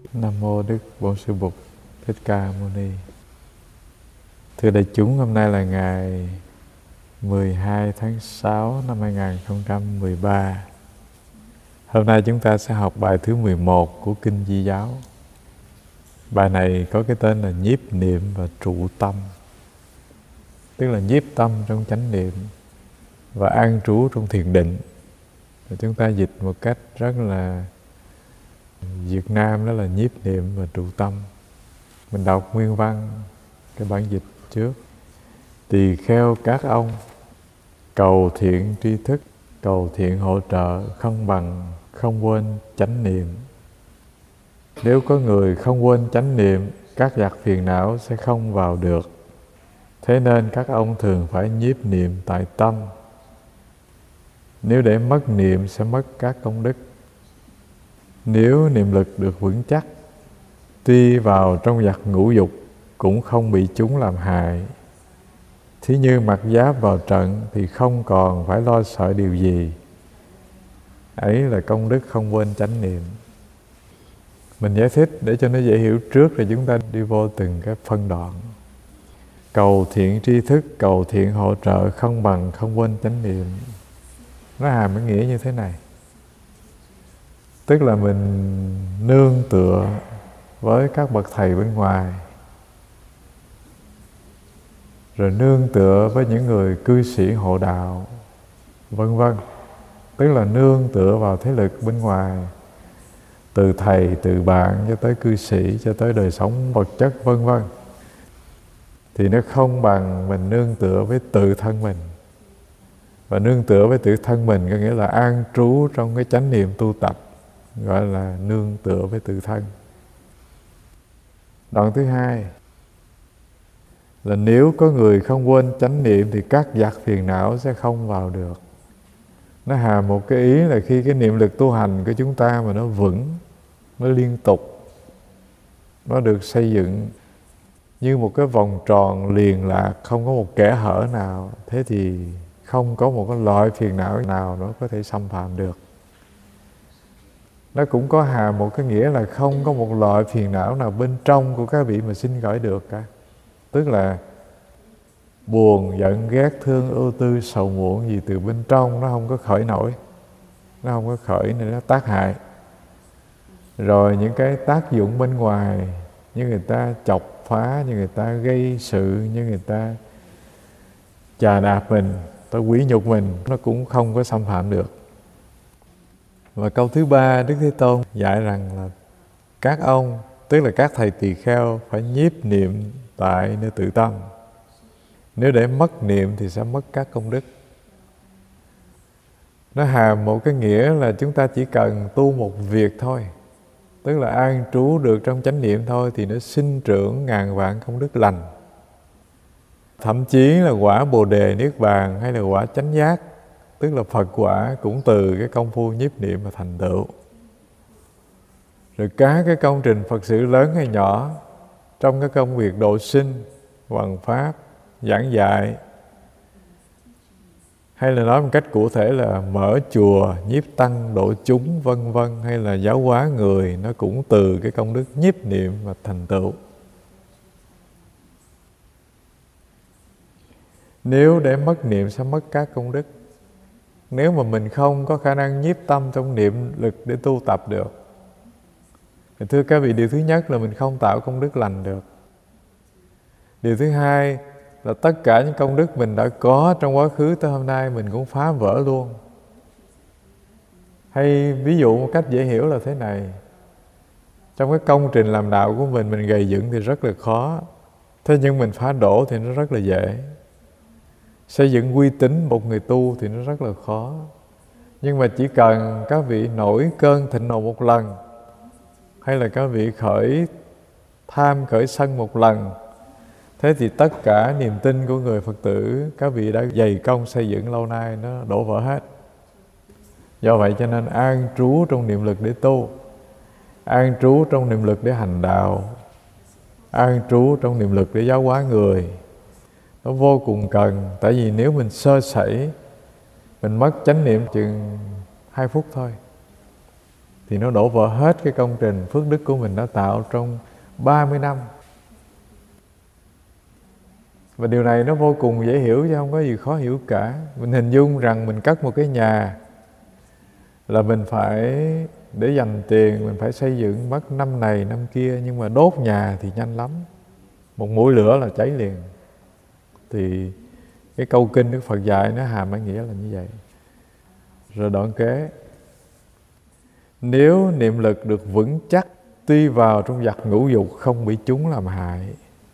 Nam mô Đức Bổn Sư Bụt Thích Ca Mâu Ni. Thưa đại chúng, hôm nay là ngày 12 tháng 6 năm 2013. Hôm nay chúng ta sẽ học bài thứ 11 của Kinh Di Giáo. Bài này có cái tên là nhiếp niệm và trụ tâm, tức là nhiếp tâm trong chánh niệm và an trú trong thiền định. Và chúng ta dịch một cách rất là Việt Nam, đó là nhiếp niệm và trụ tâm. Mình đọc nguyên văn cái bản dịch trước. Tỳ kheo các ông, cầu thiện tri thức, cầu thiện hỗ trợ, không bằng không quên chánh niệm. Nếu có người không quên chánh niệm, các giặc phiền não sẽ không vào được. Thế nên các ông thường phải nhiếp niệm tại tâm. Nếu để mất niệm sẽ mất các công đức. Nếu niệm lực được vững chắc, tuy vào trong giặc ngũ dục cũng không bị chúng làm hại. Thí như mặc giáp vào trận thì không còn phải lo sợ điều gì. Ấy là công đức không quên chánh niệm. Mình giải thích để cho nó dễ hiểu trước, rồi chúng ta đi vô từng cái phân đoạn. Cầu thiện tri thức, cầu thiện hỗ trợ, không bằng không quên chánh niệm. Nó hàm cái nghĩa như thế này. Tức là mình nương tựa với các bậc thầy bên ngoài, rồi nương tựa với những người cư sĩ hộ đạo, vân vân. Tức là nương tựa vào thế lực bên ngoài, từ thầy, từ bạn cho tới cư sĩ, cho tới đời sống vật chất, vân vân. Thì nó không bằng mình nương tựa với tự thân mình. Và nương tựa với tự thân mình có nghĩa là an trú trong cái chánh niệm tu tập, gọi là nương tựa với tự thân. Đoạn thứ hai là nếu có người không quên chánh niệm thì các giặc phiền não sẽ không vào được. Nó hàm một cái ý là khi cái niệm lực tu hành của chúng ta mà nó vững, nó liên tục, nó được xây dựng như một cái vòng tròn liền lạc, không có một kẽ hở nào, thế thì không có một cái loại phiền não nào nó có thể xâm phạm được. Nó cũng có hàm một cái nghĩa là không có một loại phiền não nào bên trong của các vị mà sinh khởi được cả. Tức là buồn, giận, ghét, thương, ưu tư, sầu muộn gì từ bên trong nó không có khởi nổi. Nó không có khởi nên nó tác hại. Rồi những cái tác dụng bên ngoài, như người ta chọc phá, như người ta gây sự, như người ta chà đạp mình, ta quỷ nhục mình, nó cũng không có xâm phạm được. Và câu thứ ba, Đức Thế Tôn dạy rằng là các ông, tức là các thầy tỳ kheo, phải nhiếp niệm tại nơi tự tâm. Nếu để mất niệm thì sẽ mất các công đức. Nó hàm một cái nghĩa là chúng ta chỉ cần tu một việc thôi, tức là an trú được trong chánh niệm thôi, thì nó sinh trưởng ngàn vạn công đức lành. Thậm chí là quả Bồ Đề Niết Bàn hay là quả chánh giác, tức là Phật quả, cũng từ cái công phu nhiếp niệm mà thành tựu. Rồi các cái công trình Phật sự lớn hay nhỏ, trong cái công việc độ sinh, hoằng pháp, giảng dạy, hay là nói một cách cụ thể là mở chùa, nhiếp tăng, độ chúng, vân vân, hay là giáo hóa người, nó cũng từ cái công đức nhiếp niệm mà thành tựu. Nếu để mất niệm sẽ mất các công đức. Nếu mà mình không có khả năng nhiếp tâm trong niệm lực để tu tập được, thì thưa các vị, điều thứ nhất là mình không tạo công đức lành được. Điều thứ hai là tất cả những công đức mình đã có trong quá khứ tới hôm nay mình cũng phá vỡ luôn. Hay ví dụ một cách dễ hiểu là thế này. Trong cái công trình làm đạo của mình gầy dựng thì rất là khó. Thế nhưng mình phá đổ thì nó rất là dễ. Xây dựng uy tín một người tu thì nó rất là khó. Nhưng mà chỉ cần các vị nổi cơn thịnh nộ một lần, hay là các vị khởi tham, khởi sân một lần, thế thì tất cả niềm tin của người Phật tử các vị đã dày công xây dựng lâu nay nó đổ vỡ hết. Do vậy cho nên an trú trong niệm lực để tu, an trú trong niệm lực để hành đạo, an trú trong niệm lực để giáo hóa người, nó vô cùng cần. Tại vì nếu mình sơ sẩy, mình mất chánh niệm chừng 2 phút thôi, thì nó đổ vỡ hết cái công trình phước đức của mình đã tạo trong 30 năm. Và điều này nó vô cùng dễ hiểu chứ không có gì khó hiểu cả. Mình hình dung rằng mình cất một cái nhà là mình phải để dành tiền, mình phải xây dựng mất năm này năm kia, nhưng mà đốt nhà thì nhanh lắm, một mũi lửa là cháy liền. Thì cái câu kinh Đức Phật dạy nó hàm ý nghĩa là như vậy. Rồi đoạn kế: nếu niệm lực được vững chắc, tuy vào trong giặc ngũ dục không bị chúng làm hại.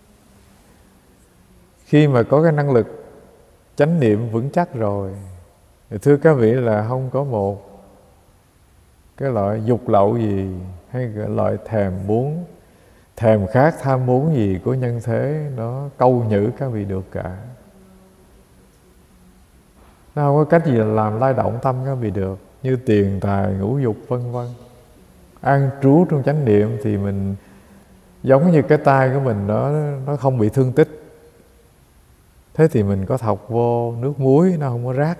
Khi mà có cái năng lực chánh niệm vững chắc rồi, thì thưa các vị là không có một cái loại dục lậu gì hay cái loại thèm muốn, thèm khát tham muốn gì của nhân thế nó câu nhử các vị được cả. Nó không có cách gì là làm lay động tâm các vị được, như tiền tài ngũ dục vân vân. An trú trong chánh niệm thì mình giống như cái tay của mình nó không bị thương tích. Thế thì mình có thọc vô nước muối nó không có rác.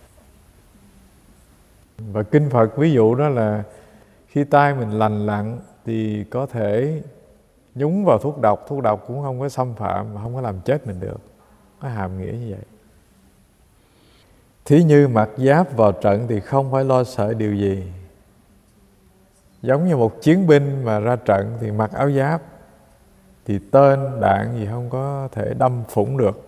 Và kinh Phật ví dụ đó là khi tay mình lành lặn thì có thể nhúng vào thuốc độc cũng không có xâm phạm, không có làm chết mình được. Nó hàm nghĩa như vậy. Thí như mặc giáp vào trận thì không phải lo sợ điều gì. Giống như một chiến binh mà ra trận thì mặc áo giáp thì tên đạn gì không có thể đâm phủng được.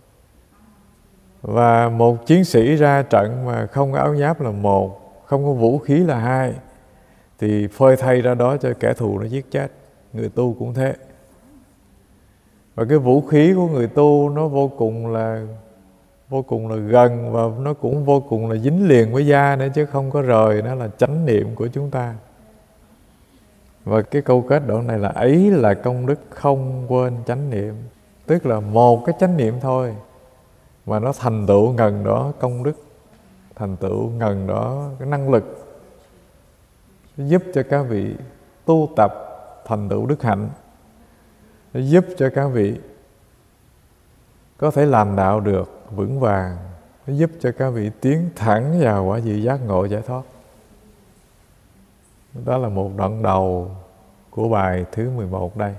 Và một chiến sĩ ra trận mà không có áo giáp là một, không có vũ khí là hai, thì phơi thay ra đó cho kẻ thù nó giết chết. Người tu cũng thế. Và cái vũ khí của người tu nó vô cùng là gần, và nó cũng vô cùng là dính liền với da nữa chứ không có rời. Nó là chánh niệm của chúng ta. Và cái câu kết đoạn này là ấy là công đức không quên chánh niệm. Tức là một cái chánh niệm thôi mà nó thành tựu ngần đó công đức, thành tựu ngần đó cái năng lực, giúp cho các vị tu tập thành tựu đức hạnh, giúp cho các vị có thể làm đạo được vững vàng, giúp cho các vị tiến thẳng vào quả vị giác ngộ giải thoát. Đó là một đoạn đầu của bài thứ 11 đây.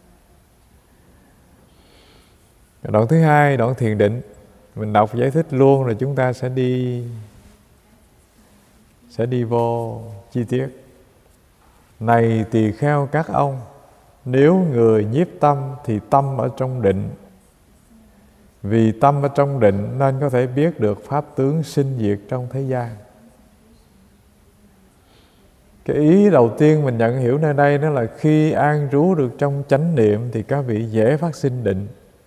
Đoạn thứ hai, đoạn thiền định, mình đọc giải thích luôn rồi chúng ta sẽ đi vô chi tiết. Này tỳ kheo các ông, nếu người nhiếp tâm thì tâm ở trong định. Vì tâm ở trong định nên có thể biết được pháp tướng sinh diệt trong thế gian. Cái ý đầu tiên mình nhận hiểu nơi đây đó là khi an trú được trong chánh niệm thì các vị dễ phát sinh định.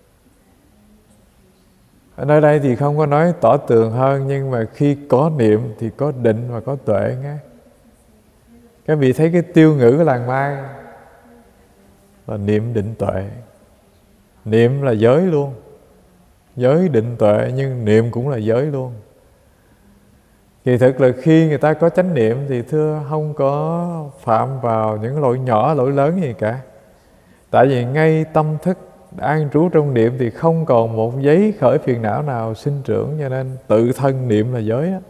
Ở nơi đây thì không có nói tỏ tường hơn, nhưng mà khi có niệm thì có định và có tuệ nghe. Các vị thấy cái tiêu ngữ của làng Mai là niệm định tuệ. Niệm là giới luôn, giới định tuệ, nhưng niệm cũng là giới luôn. Kỳ thực là khi người ta có chánh niệm thì thưa không có phạm vào những lỗi nhỏ lỗi lớn gì cả. Tại vì ngay tâm thức an trú trong niệm thì không còn một giấy khởi phiền não nào sinh trưởng, cho nên tự thân niệm là giới á.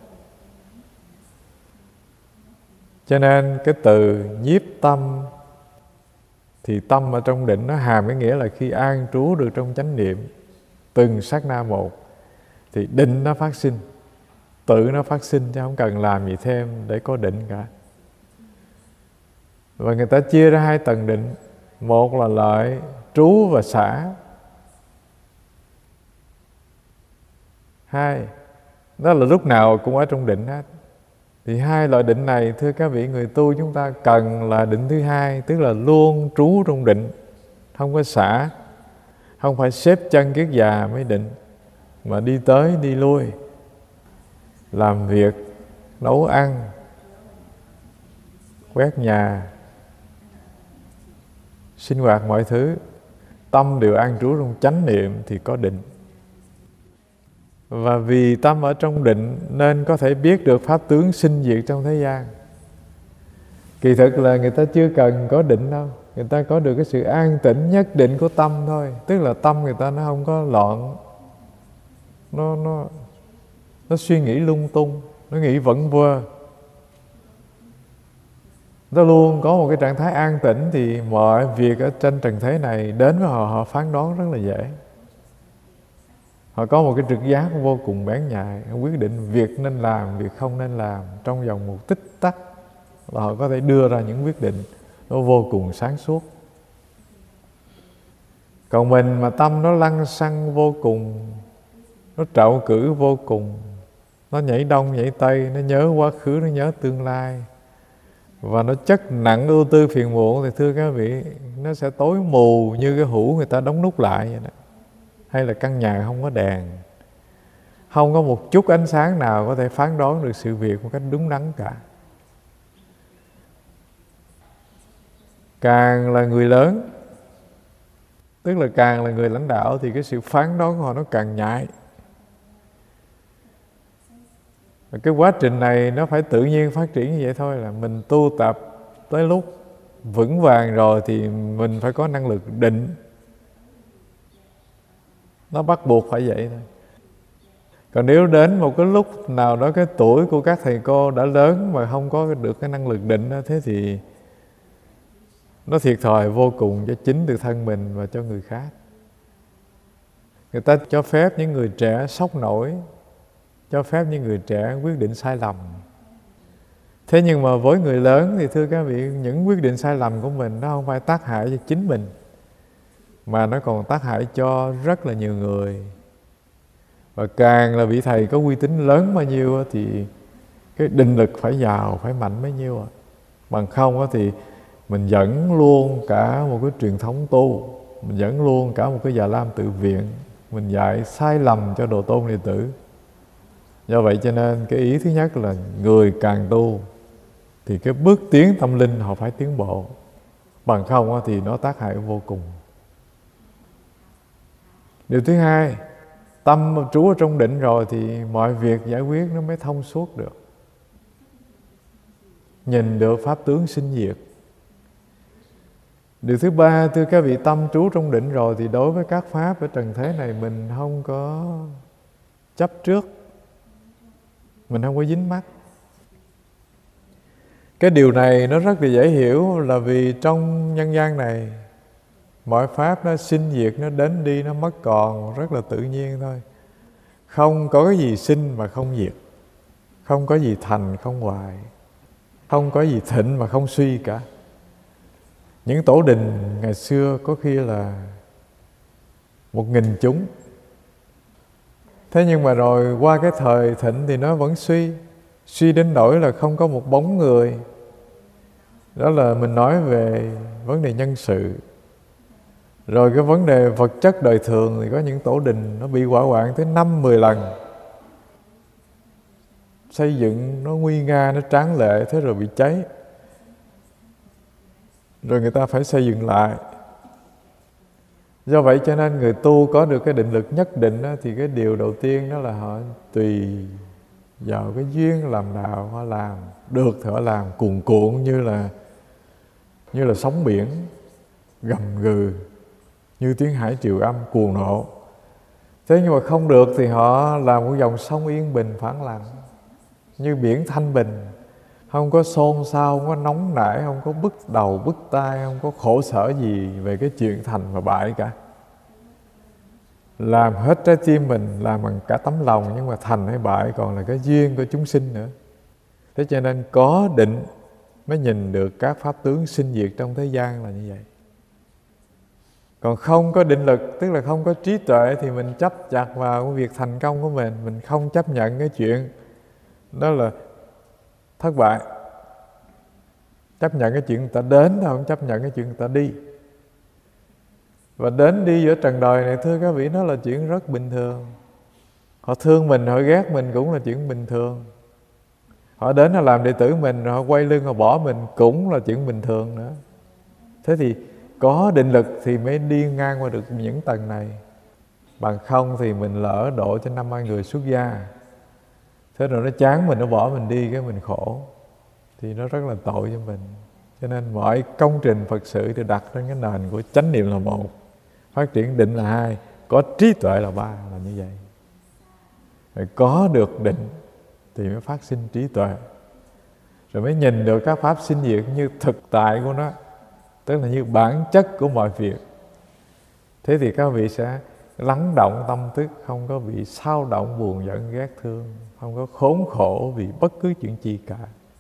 Cho nên cái từ nhiếp tâm thì tâm ở trong định nó hàm cái nghĩa là khi an trú được trong chánh niệm từng sát na một thì định nó phát sinh, tự nó phát sinh chứ không cần làm gì thêm để có định cả. Và người ta chia ra hai tầng định. Một là lợi trú và xả. Hai, đó là lúc nào cũng ở trong định hết. Thì hai loại định này thưa các vị người tu chúng ta cần là định thứ hai, tức là luôn trú trong định, không có xả, không phải xếp chân kiết già mới định, mà đi tới đi lui, làm việc, nấu ăn, quét nhà, sinh hoạt mọi thứ, tâm đều an trú trong chánh niệm thì có định. Và vì tâm ở trong định nên có thể biết được pháp tướng sinh diệt trong thế gian. Kỳ thực là người ta chưa cần có định đâu, người ta có được cái sự an tĩnh nhất định của tâm thôi. Tức là tâm người ta nó không có loạn, nó suy nghĩ lung tung, nó nghĩ vẩn vơ. Nó luôn có một cái trạng thái an tĩnh, thì mọi việc ở trên trần thế này đến với họ, họ phán đoán rất là dễ. Họ có một cái trực giác vô cùng bén nhạy, quyết định việc nên làm, việc không nên làm trong vòng một tích tắc, là họ có thể đưa ra những quyết định nó vô cùng sáng suốt. Còn mình mà tâm nó lăng xăng vô cùng, nó trạo cử vô cùng, nó nhảy đông nhảy tây, nó nhớ quá khứ, nó nhớ tương lai, và nó chất nặng ưu tư phiền muộn, thì thưa các vị, nó sẽ tối mù như cái hũ người ta đóng nút lại vậy đó. Hay là căn nhà không có đèn, không có một chút ánh sáng nào có thể phán đoán được sự việc một cách đúng đắn cả. Càng là người lớn, tức là càng là người lãnh đạo, thì cái sự phán đoán của họ nó càng nhạy. Và cái quá trình này nó phải tự nhiên phát triển như vậy thôi. Là mình tu tập tới lúc vững vàng rồi thì mình phải có năng lực định. Nó bắt buộc phải vậy thôi. Còn nếu đến một cái lúc nào đó cái tuổi của các thầy cô đã lớn mà không có được cái năng lực định đó, thế thì nó thiệt thòi vô cùng cho chính tự thân mình và cho người khác. Người ta cho phép những người trẻ sốc nổi, cho phép những người trẻ quyết định sai lầm. Thế nhưng mà với người lớn thì thưa các vị, những quyết định sai lầm của mình nó không phải tác hại cho chính mình, mà nó còn tác hại cho rất là nhiều người. Và càng là vị thầy có uy tín lớn bao nhiêu thì cái định lực phải giàu, phải mạnh bấy nhiêu. Bằng không thì mình dẫn luôn cả một cái truyền thống tu, mình dẫn luôn cả một cái Già Lam tự viện, mình dạy sai lầm cho đồ tôn đệ tử. Do vậy cho nên cái ý thứ nhất là người càng tu thì cái bước tiến tâm linh họ phải tiến bộ, bằng không thì nó tác hại vô cùng. Điều thứ hai, tâm trú ở trong định rồi thì mọi việc giải quyết nó mới thông suốt được, nhìn được pháp tướng sinh diệt. Điều thứ ba, thưa các vị, tâm trú trong định rồi thì đối với các pháp ở trần thế này mình không có chấp trước, mình không có dính mắc. Cái điều này nó rất là dễ hiểu, là vì trong nhân gian này mọi pháp nó sinh diệt, nó đến đi, nó mất còn rất là tự nhiên thôi. Không có cái gì sinh mà không diệt, không có gì thành không hoại, không có gì thịnh mà không suy cả. Những tổ đình ngày xưa có khi là 1000 chúng, thế nhưng mà rồi qua cái thời thịnh thì nó vẫn suy đến nỗi là không có một bóng người. Đó là mình nói về vấn đề nhân sự. Rồi cái vấn đề vật chất đời thường thì có những tổ đình nó bị hỏa hoạn tới 5-10 lần. Xây dựng nó nguy nga, nó tráng lệ, thế rồi bị cháy. Rồi người ta phải xây dựng lại. Do vậy cho nên người tu có được cái định lực nhất định đó, thì cái điều đầu tiên đó là họ tùy vào cái duyên làm nào họ làm. Được thì họ làm cuồn cuộn như là sóng biển gầm gừ, như tiếng hải triều âm cuồng nộ. Thế nhưng mà không được thì họ làm một dòng sông yên bình phẳng lặng, như biển thanh bình, không có xôn xao, không có nóng nảy, không có bứt đầu bứt tai, không có khổ sở gì về cái chuyện thành và bại cả. Làm hết trái tim mình, làm bằng cả tấm lòng, nhưng mà thành hay bại còn là cái duyên của chúng sinh nữa. Thế cho nên có định mới nhìn được các pháp tướng sinh diệt trong thế gian là như vậy. Còn không có định lực, tức là không có trí tuệ, thì mình chấp chặt vào cái việc thành công của mình không chấp nhận cái chuyện đó là thất bại. Chấp nhận cái chuyện người ta đến, không chấp nhận cái chuyện người ta đi. Và đến đi giữa trần đời này, thưa các vị, nó là chuyện rất bình thường. Họ thương mình, họ ghét mình cũng là chuyện bình thường. Họ đến họ làm đệ tử mình, rồi họ quay lưng họ bỏ mình cũng là chuyện bình thường nữa. Thế thì có định lực thì mới đi ngang qua được những tầng này. Bằng không thì mình lỡ độ cho 50 người xuất gia, thế rồi nó chán mình, nó bỏ mình đi, cái mình khổ, thì nó rất là tội cho mình. Cho nên mọi công trình Phật sự thì đặt trên cái nền của chánh niệm là một, phát triển định là hai, có trí tuệ là ba, là như vậy. Rồi có được định thì mới phát sinh trí tuệ. rồi mới nhìn được các pháp sinh diệt như thực tại của nó, tức là như bản chất của mọi việc. Thế thì các vị sẽ lắng động tâm thức, không có bị xao động, buồn giận, ghét thương, không có khốn khổ vì bất cứ chuyện chi cả.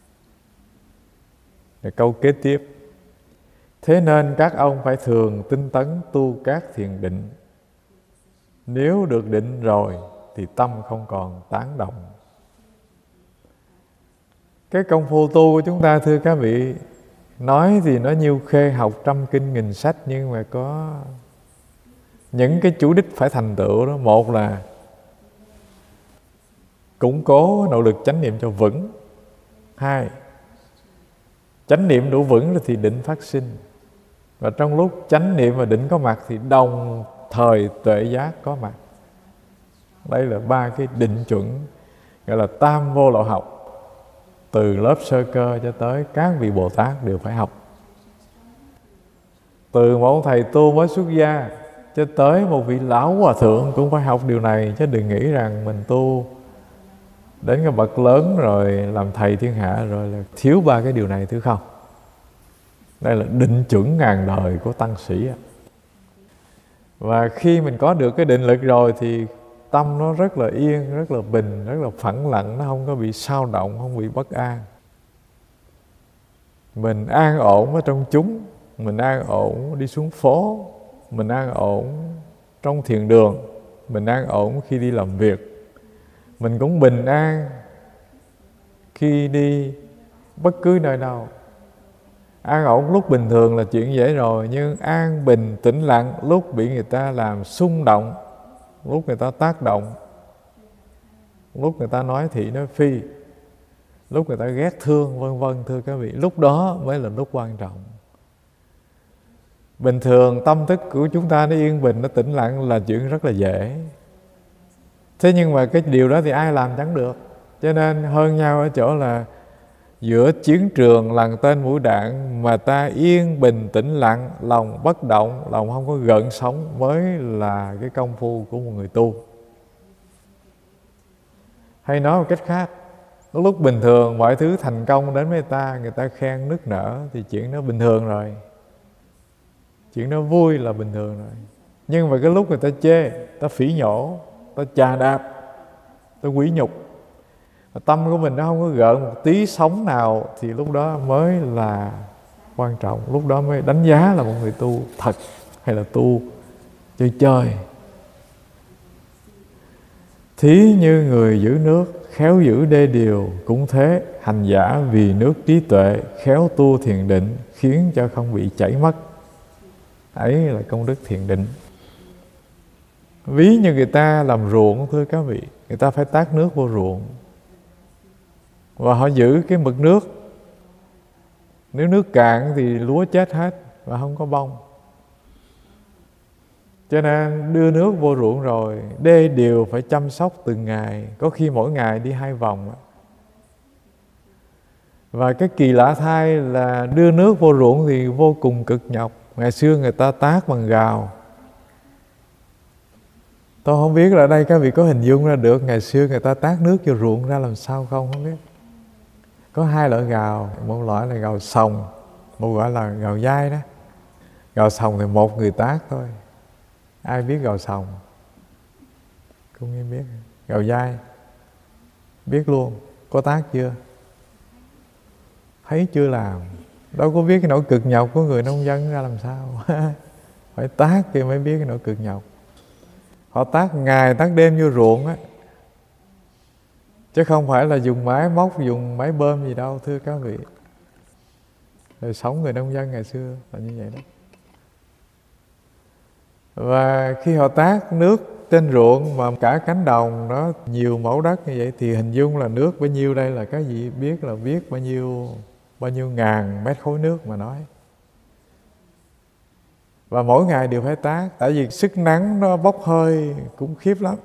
Rồi câu kế tiếp: thế nên các ông phải thường tinh tấn tu các thiền định. Nếu được định rồi thì tâm không còn tán động. Cái công phu tu của chúng ta, thưa các vị, nói thì nó nhiêu khê, học trăm kinh nghìn sách, nhưng mà có những cái chủ đích phải thành tựu đó. Một là củng cố nội lực chánh niệm cho vững. Hai, chánh niệm đủ vững rồi thì định phát sinh. Và trong lúc chánh niệm và định có mặt thì đồng thời tuệ giác có mặt. Đây là ba cái định chuẩn, gọi là tam vô lậu học. Từ lớp sơ cơ cho tới các vị Bồ Tát đều phải học. Từ một thầy tu mới xuất gia cho tới một vị lão hòa thượng cũng phải học điều này. Chứ đừng nghĩ rằng mình tu đến cái bậc lớn rồi làm thầy thiên hạ rồi là thiếu ba cái điều này, thứ không. Đây là định chuẩn ngàn đời của tăng sĩ. Và khi mình có được cái định lực rồi thì tâm nó rất là yên, rất là bình, rất là phẳng lặng. Nó không có bị xao động, không bị bất an. Mình an ổn ở trong chúng, mình an ổn đi xuống phố, mình an ổn trong thiền đường, mình an ổn khi đi làm việc. Mình cũng bình an khi đi bất cứ nơi đâu. An ổn lúc bình thường là chuyện dễ rồi, nhưng an bình tĩnh lặng lúc bị người ta làm xung động, lúc người ta tác động, lúc người ta nói thị nói phi, lúc người ta ghét thương, vân vân, thưa các vị, lúc đó mới là lúc quan trọng. Bình thường tâm thức của chúng ta nó yên bình, nó tĩnh lặng là chuyện rất là dễ. Thế nhưng mà cái điều đó thì ai làm chẳng được. Cho nên hơn nhau ở chỗ là giữa chiến trường lằn tên mũi đạn mà ta yên bình tĩnh lặng, lòng bất động, lòng không có gợn sóng mới là cái công phu của một người tu. Hay nói một cách khác, lúc bình thường mọi thứ thành công đến với người ta khen nức nở thì chuyện đó bình thường rồi. Chuyện đó vui là bình thường rồi. Nhưng mà cái lúc người ta chê, ta phỉ nhổ, ta chà đạp, ta quỷ nhục, tâm của mình nó không có gợn một tí sóng nào thì lúc đó mới là quan trọng. Lúc đó mới đánh giá là một người tu thật hay là tu chơi chơi. Thí như người giữ nước, khéo giữ đê điều, cũng thế hành giả vì nước trí tuệ, khéo tu thiền định, khiến cho không bị chảy mất. Ấy là công đức thiền định. Ví như người ta làm ruộng, thưa các vị, người ta phải tát nước vô ruộng và họ giữ cái mực nước. Nếu nước cạn thì lúa chết hết và không có bông. Cho nên đưa nước vô ruộng rồi, đê điều phải chăm sóc từng ngày, có khi mỗi ngày đi 2 vòng. Và cái kỳ lạ thay là đưa nước vô ruộng thì vô cùng cực nhọc. Ngày xưa người ta tát bằng gào. Tôi không biết là đây các vị có hình dung ra được ngày xưa người ta tát nước vô ruộng ra làm sao không biết. Có 2 loại gào, một loại là gào sòng, một gọi là gào dai đó. Gào sòng thì một người tát thôi. Ai biết gào sòng? Không ai biết. Gào dai biết luôn. Có tát chưa? Thấy chưa làm. Đâu có biết cái nỗi cực nhọc của người nông dân ra làm sao. Phải tát kia mới biết cái nỗi cực nhọc. Họ tát ngày tát đêm vô ruộng á, chứ không phải là dùng máy móc, dùng máy bơm gì đâu, thưa các vị. Đời sống người nông dân ngày xưa là như vậy đó. Và khi họ tát nước trên ruộng mà cả cánh đồng nó nhiều mẫu đất như vậy thì hình dung là nước bao nhiêu đây là cái gì biết là biết bao nhiêu ngàn mét khối nước mà nói. Và mỗi ngày đều phải tát, tại vì sức nắng nó bốc hơi cũng khiếp lắm.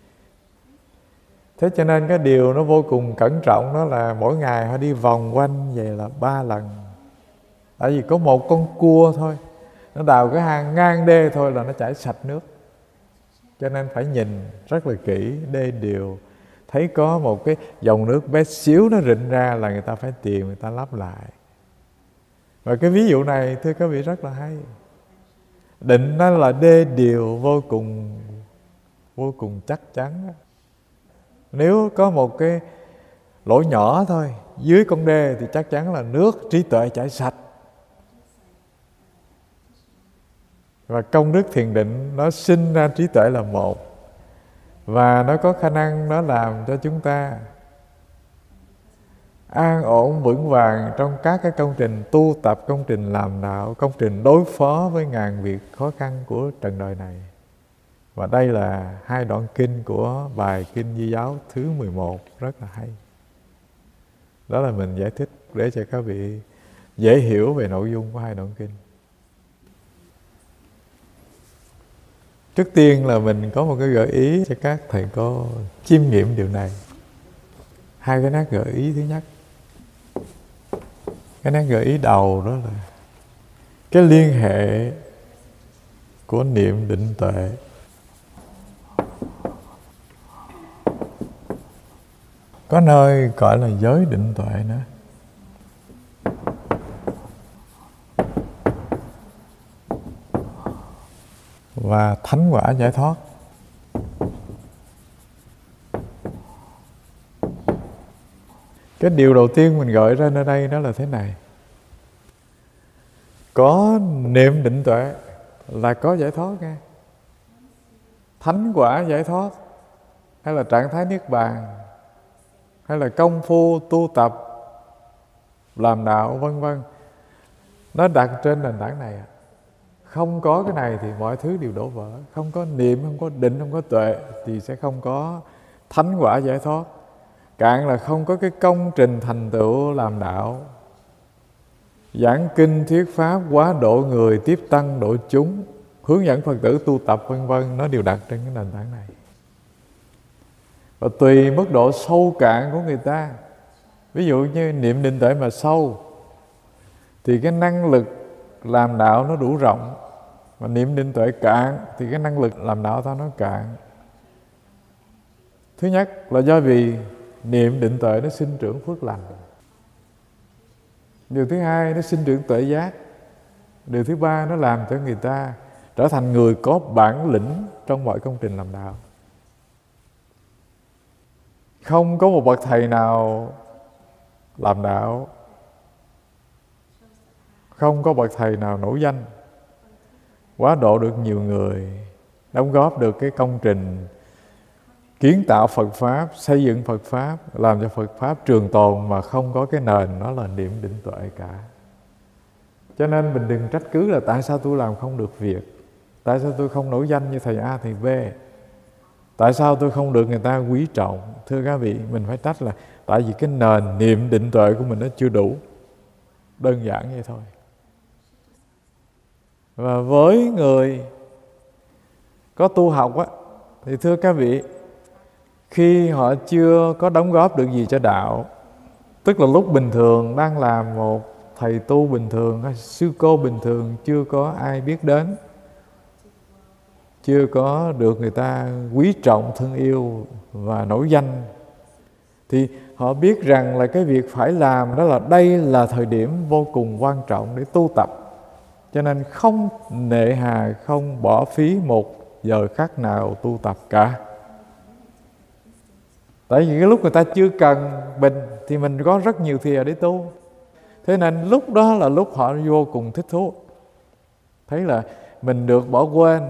Thế cho nên cái điều nó vô cùng cẩn trọng đó là mỗi ngày họ đi vòng quanh vậy là 3 lần. Tại vì có một con cua thôi, nó đào cái hang ngang đê thôi là nó chảy sạch nước. Cho nên phải nhìn rất là kỹ, đê điều, thấy có một cái dòng nước bé xíu nó rịn ra là người ta phải tìm, người ta lắp lại. Và cái ví dụ này thưa các vị rất là hay. Định nó là đê điều vô cùng chắc chắn. Nếu có một cái lỗ nhỏ thôi dưới con đê thì chắc chắn là nước trí tuệ chảy sạch. Và công đức thiền định nó sinh ra trí tuệ là một, và nó có khả năng nó làm cho chúng ta an ổn vững vàng trong các cái công trình tu tập, công trình làm đạo, công trình đối phó với ngàn việc khó khăn của trần đời này. Và đây là hai đoạn kinh của bài Kinh Di Giáo thứ 11 rất là hay. Đó là mình giải thích để cho các vị dễ hiểu về nội dung của hai đoạn kinh. Trước tiên là mình có một cái gợi ý cho các thầy cô chiêm nghiệm điều này. Hai cái nét gợi ý. Thứ nhất, cái nét gợi ý đầu đó là cái liên hệ của niệm định tuệ. Có nơi gọi là giới định tuệ nữa. Và thánh quả giải thoát. Cái điều đầu tiên mình gợi ra nơi đây đó là thế này. Có niệm định tuệ là có giải thoát nghe. Thánh quả giải thoát, hay là trạng thái niết bàn, hay là công phu tu tập, làm đạo vân vân, nó đặt trên nền tảng này. Không có cái này thì mọi thứ đều đổ vỡ. Không có niệm, không có định, không có tuệ thì sẽ không có thánh quả giải thoát. Cạn là không có cái công trình thành tựu làm đạo, giảng kinh thuyết pháp, hóa độ người, tiếp tăng độ chúng, hướng dẫn Phật tử tu tập vân vân, nó đều đặt trên cái nền tảng này. Và tùy mức độ sâu cạn của người ta, ví dụ như niệm định tuệ mà sâu thì cái năng lực làm đạo nó đủ rộng, mà niệm định tuệ cạn thì cái năng lực làm đạo ta nó cạn. Thứ nhất là do vì niệm định tuệ nó sinh trưởng phước lành. Điều thứ hai, nó sinh trưởng tuệ giác. Điều thứ ba, nó làm cho người ta trở thành người có bản lĩnh trong mọi công trình làm đạo. Không có một bậc thầy nào làm đạo, không có bậc thầy nào nổi danh, hóa độ được nhiều người, đóng góp được cái công trình kiến tạo Phật Pháp, xây dựng Phật Pháp, làm cho Phật Pháp trường tồn mà không có cái nền nó là niệm định tuệ cả. Cho nên mình đừng trách cứ là tại sao tôi làm không được việc, tại sao tôi không nổi danh như thầy A, thầy B, tại sao tôi không được người ta quý trọng. Thưa các vị, mình phải trách là tại vì cái nền niệm định tuệ của mình nó chưa đủ. Đơn giản vậy thôi. Và với người có tu học á, thì thưa các vị, khi họ chưa có đóng góp được gì cho đạo, tức là lúc bình thường đang làm một thầy tu bình thường hay sư cô bình thường, chưa có ai biết đến, chưa có được người ta quý trọng, thương yêu và nổi danh, thì họ biết rằng là cái việc phải làm đó là đây là thời điểm vô cùng quan trọng để tu tập. Cho nên không nệ hà, không bỏ phí một giờ khắc nào tu tập cả. Tại vì cái lúc người ta chưa cần mình thì mình có rất nhiều thì giờ để tu. Thế nên lúc đó là lúc họ vô cùng thích thú. Thấy là mình được bỏ quên,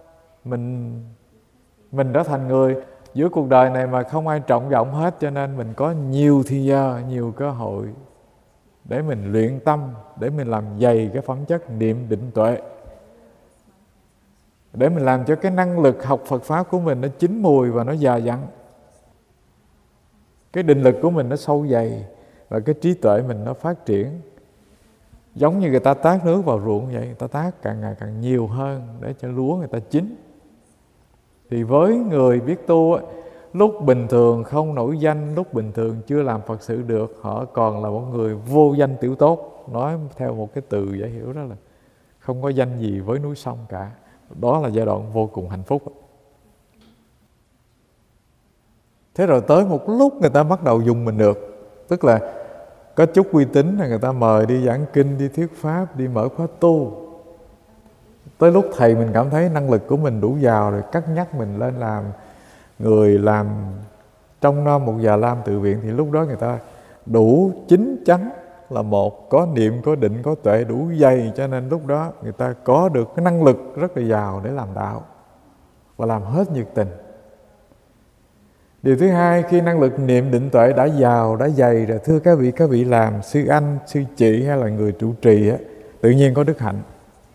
mình đã thành người giữa cuộc đời này mà không ai trọng vọng hết. Cho nên mình có nhiều thì giờ, nhiều cơ hội để mình luyện tâm, để mình làm dày cái phẩm chất niệm định tuệ, để mình làm cho cái năng lực học Phật Pháp của mình nó chín mùi và nó già dặn. Cái định lực của mình nó sâu dày và cái trí tuệ mình nó phát triển. Giống như người ta tát nước vào ruộng vậy, người ta tát càng ngày càng nhiều hơn để cho lúa người ta chín. Thì với người biết tu, lúc bình thường không nổi danh, lúc bình thường chưa làm Phật sự được, họ còn là một người vô danh tiểu tốt. Nói theo một cái từ dễ hiểu đó là không có danh gì với núi sông cả. Đó là giai đoạn vô cùng hạnh phúc. Thế rồi tới một lúc người ta bắt đầu dùng mình được. Tức là có chút uy tín là người ta mời đi giảng kinh, đi thuyết pháp, đi mở khóa tu. Tới lúc thầy mình cảm thấy năng lực của mình đủ giàu rồi, cất nhắc mình lên làm người, làm trong nom một già lam tự viện, thì lúc đó người ta đủ chín chắn là một, có niệm, có định, có tuệ đủ dày, cho nên lúc đó người ta có được cái năng lực rất là giàu để làm đạo và làm hết nhiệt tình. Điều thứ hai, khi năng lực niệm định tuệ đã giàu, đã dày rồi, thưa các vị làm sư anh, sư chị hay là người trụ trì á, tự nhiên có đức hạnh.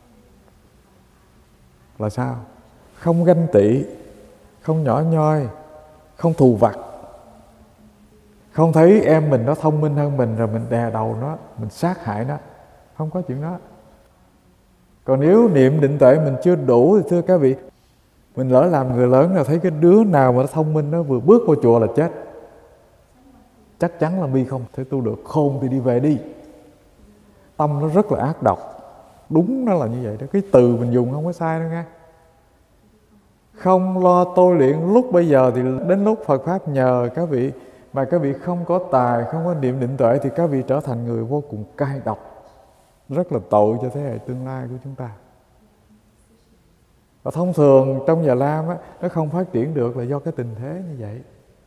Là sao? Không ganh tị, không nhỏ nhoi, không thù vặt, không thấy em mình nó thông minh hơn mình rồi mình đè đầu nó, mình sát hại nó. Không có chuyện đó. Còn nếu niệm định tuệ mình chưa đủ thì thưa các vị, mình lỡ làm người lớn là thấy cái đứa nào mà nó thông minh nó vừa bước vào chùa là chết. Chắc chắn là mi không thể tu được. Khôn thì đi về đi. Tâm nó rất là ác độc. Đúng nó là như vậy đó. Cái từ mình dùng không có sai đâu nghe. Không lo tôi luyện lúc bây giờ thì đến lúc Phật Pháp nhờ các vị, mà các vị không có tài, không có niệm định tuệ thì các vị trở thành người vô cùng cay độc, rất là tội cho thế hệ tương lai của chúng ta. Và thông thường trong Già Lam á, nó không phát triển được là do cái tình thế như vậy,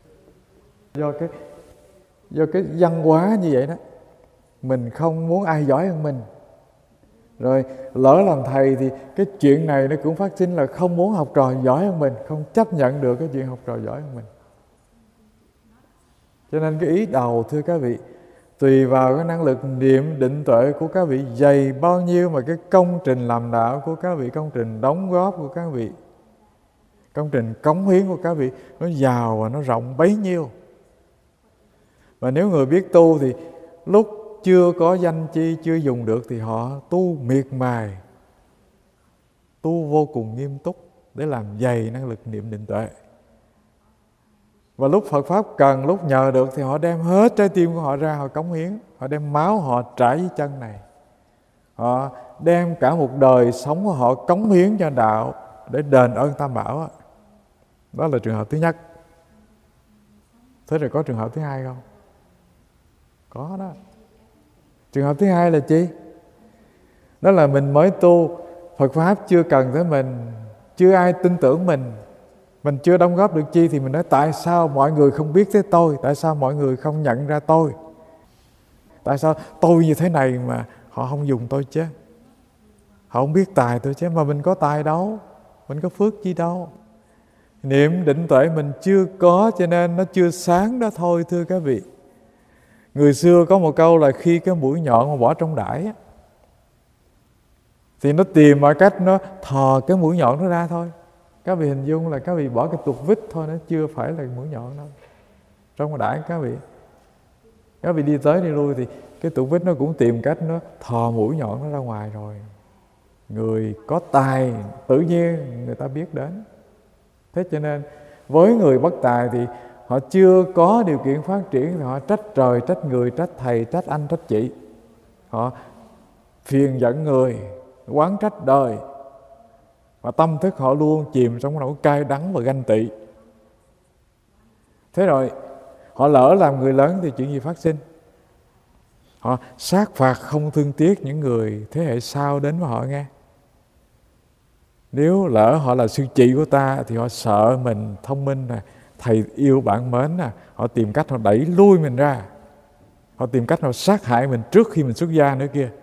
do cái văn hóa như vậy đó. Mình không muốn ai giỏi hơn mình. Rồi lỡ làm thầy thì cái chuyện này nó cũng phát sinh là không muốn học trò giỏi hơn mình, không chấp nhận được cái chuyện học trò giỏi hơn mình. Cho nên cái ý đầu thưa các vị, tùy vào cái năng lực niệm định tuệ của các vị dày bao nhiêu mà cái công trình làm đạo của các vị, công trình đóng góp của các vị, công trình cống hiến của các vị nó giàu và nó rộng bấy nhiêu. Và nếu người biết tu thì lúc chưa có danh chi, chưa dùng được thì họ tu miệt mài, tu vô cùng nghiêm túc để làm dày năng lực niệm định tuệ. Và lúc Phật Pháp cần, lúc nhờ được thì họ đem hết trái tim của họ ra, họ cống hiến. Họ đem máu họ trải dưới chân này. Họ đem cả một đời sống của họ cống hiến cho đạo để đền ơn Tam Bảo. Đó là trường hợp thứ nhất. Thế rồi có trường hợp thứ hai không? Có đó. Trường hợp thứ hai là chi? Đó là mình mới tu, Phật Pháp chưa cần tới mình, chưa ai tin tưởng mình chưa đóng góp được chi, thì mình nói tại sao mọi người không biết tới tôi, tại sao mọi người không nhận ra tôi, tại sao tôi như thế này mà họ không dùng tôi chứ, họ không biết tài tôi chứ. Mà mình có tài đâu, mình có phước chi đâu. Niệm định tuệ mình chưa có cho nên nó chưa sáng đó thôi thưa các vị. Người xưa có một câu là khi cái mũi nhọn mà bỏ trong đãi thì nó tìm mọi cách nó thò cái mũi nhọn nó ra thôi. Các vị hình dung là các vị bỏ cái tuột vít thôi, nó chưa phải là mũi nhọn đâu. Trong cái đãi các vị đi tới đi lui thì cái tuột vít nó cũng tìm cách nó thò mũi nhọn nó ra ngoài rồi. Người có tài tự nhiên người ta biết đến. Thế cho nên với người bất tài thì họ chưa có điều kiện phát triển thì họ trách trời, trách người, trách thầy, trách anh, trách chị. Họ phiền giận người, oán trách đời. Và tâm thức họ luôn chìm trong nỗi cay đắng và ganh tị. Thế rồi họ lỡ làm người lớn thì chuyện gì phát sinh? Họ sát phạt không thương tiếc những người thế hệ sau đến với họ nghe. Nếu lỡ họ là sư chị của ta thì họ sợ mình thông minh nè, thầy yêu bạn mến nè, họ tìm cách họ đẩy lui mình ra, họ tìm cách họ sát hại mình trước khi mình xuất gia nữa kia.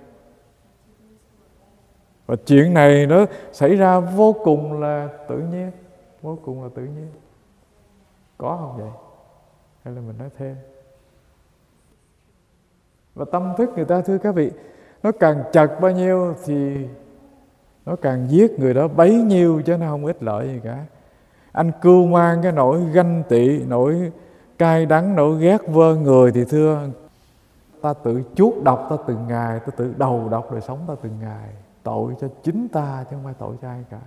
Và chuyện này nó xảy ra vô cùng là tự nhiên, vô cùng là tự nhiên. Có không vậy? Hay là mình nói thêm? Và tâm thức người ta thưa các vị, nó càng chật bao nhiêu thì nó càng giết người đó bấy nhiêu, chứ nó không ích lợi gì cả. Anh cưu mang cái nỗi ganh tị, nỗi cay đắng, nỗi ghét vơ người thì thưa, ta tự chuốc độc ta từng ngày, ta tự đầu độc đời sống ta từng ngày. Tội cho chính ta chứ không phải tội cho ai cả.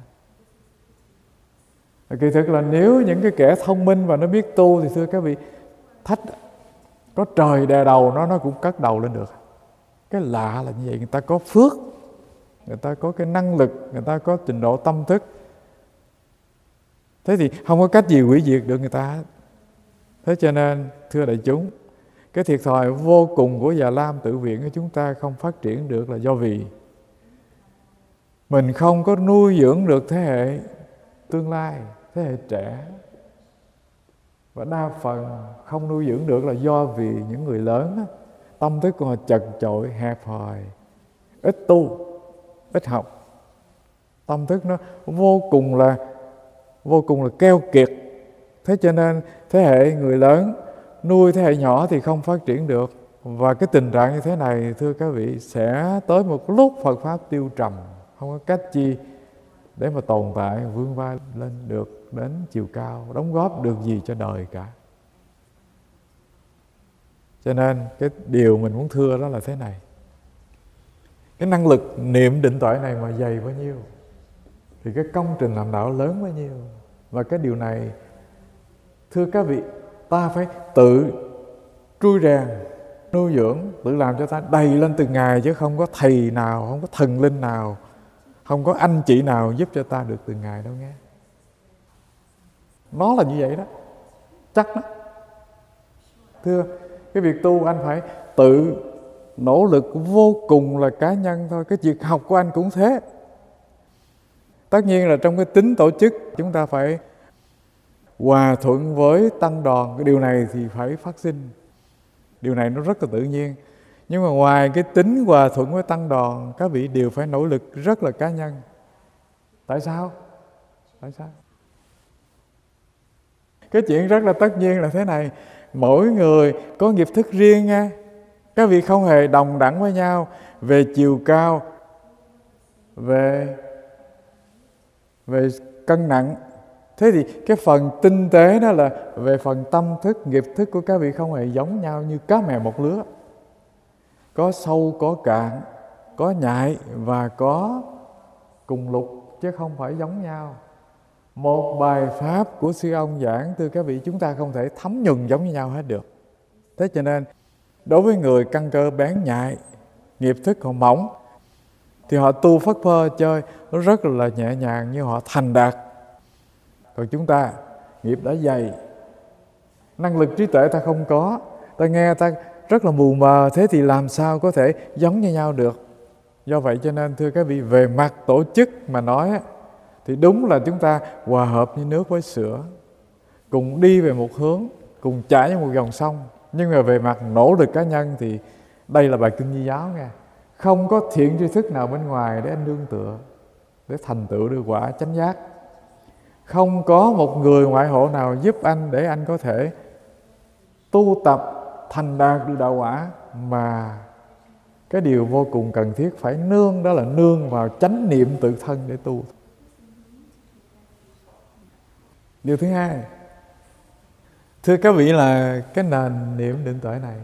Kỳ thực là nếu những cái kẻ thông minh và nó biết tu thì thưa các vị, thách có trời đè đầu nó cũng cất đầu lên được. Cái lạ là như vậy, người ta có phước, người ta có cái năng lực, người ta có trình độ tâm thức. Thế thì không có cách gì hủy diệt được người ta. Thế cho nên thưa đại chúng, cái thiệt thòi vô cùng của Già Lam Tự Viện của chúng ta không phát triển được là do vì mình không có nuôi dưỡng được thế hệ tương lai, thế hệ trẻ. Và đa phần không nuôi dưỡng được là do vì những người lớn á, tâm thức của họ chật chội, hẹp hòi, ít tu, ít học. Tâm thức nó vô cùng là keo kiệt. Thế cho nên thế hệ người lớn nuôi thế hệ nhỏ thì không phát triển được. Và cái tình trạng như thế này, thưa các vị, sẽ tới một lúc Phật Pháp tiêu trầm, không có cách chi để mà tồn tại, vươn vai lên được đến chiều cao, đóng góp được gì cho đời cả. Cho nên cái điều mình muốn thưa đó là thế này. Cái năng lực niệm định tuệ này mà dày bao nhiêu thì cái công trình làm đạo lớn bao nhiêu. Và cái điều này, thưa các vị, ta phải tự trui rèn, nuôi dưỡng, tự làm cho ta đầy lên từng ngày, chứ không có thầy nào, không có thần linh nào, không có anh chị nào giúp cho ta được từng ngày đâu nghe. Nó là như vậy đó, chắc đó. Thưa, cái việc tu anh phải tự nỗ lực vô cùng là cá nhân thôi. Cái việc học của anh cũng thế. Tất nhiên là trong cái tính tổ chức chúng ta phải hòa thuận với tăng đoàn. Cái điều này thì phải phát sinh. Điều này nó rất là tự nhiên. Nhưng mà ngoài cái tính hòa thuận với tăng đoàn, các vị đều phải nỗ lực rất là cá nhân. Tại sao? Tại sao? Cái chuyện rất là tất nhiên là thế này. Mỗi người có nghiệp thức riêng nha. Các vị không hề đồng đẳng với nhau về chiều cao, về cân nặng. Thế thì cái phần tinh tế đó là về phần tâm thức, nghiệp thức của các vị không hề giống nhau như cá mè một lứa. Có sâu, có cạn, có nhạy và có cùng lục, chứ không phải giống nhau. Một bài pháp của sư ông giảng, thưa các vị, chúng ta không thể thấm nhuần giống như nhau hết được. Thế cho nên đối với người căn cơ bén nhạy, nghiệp thức họ mỏng, thì họ tu phất phơ chơi nó rất là nhẹ nhàng, như họ thành đạt. Còn chúng ta nghiệp đã dày, năng lực trí tuệ ta không có, ta nghe ta rất là mù mờ, thế thì làm sao có thể giống như nhau được. Do vậy cho nên thưa các vị, về mặt tổ chức mà nói thì đúng là chúng ta hòa hợp như nước với sữa, cùng đi về một hướng, cùng chảy như một dòng sông. Nhưng mà về mặt nỗ lực cá nhân thì đây là bài kinh Di giáo nghe. Không có thiện tri thức nào bên ngoài để anh nương tựa, để thành tựu được quả chánh giác. Không có một người ngoại hộ nào giúp anh để anh có thể tu tập thành đạt được đạo quả. Mà cái điều vô cùng cần thiết phải nương, đó là nương vào chánh niệm tự thân để tu. Điều thứ hai, thưa các vị, là cái nền niệm định tuệ này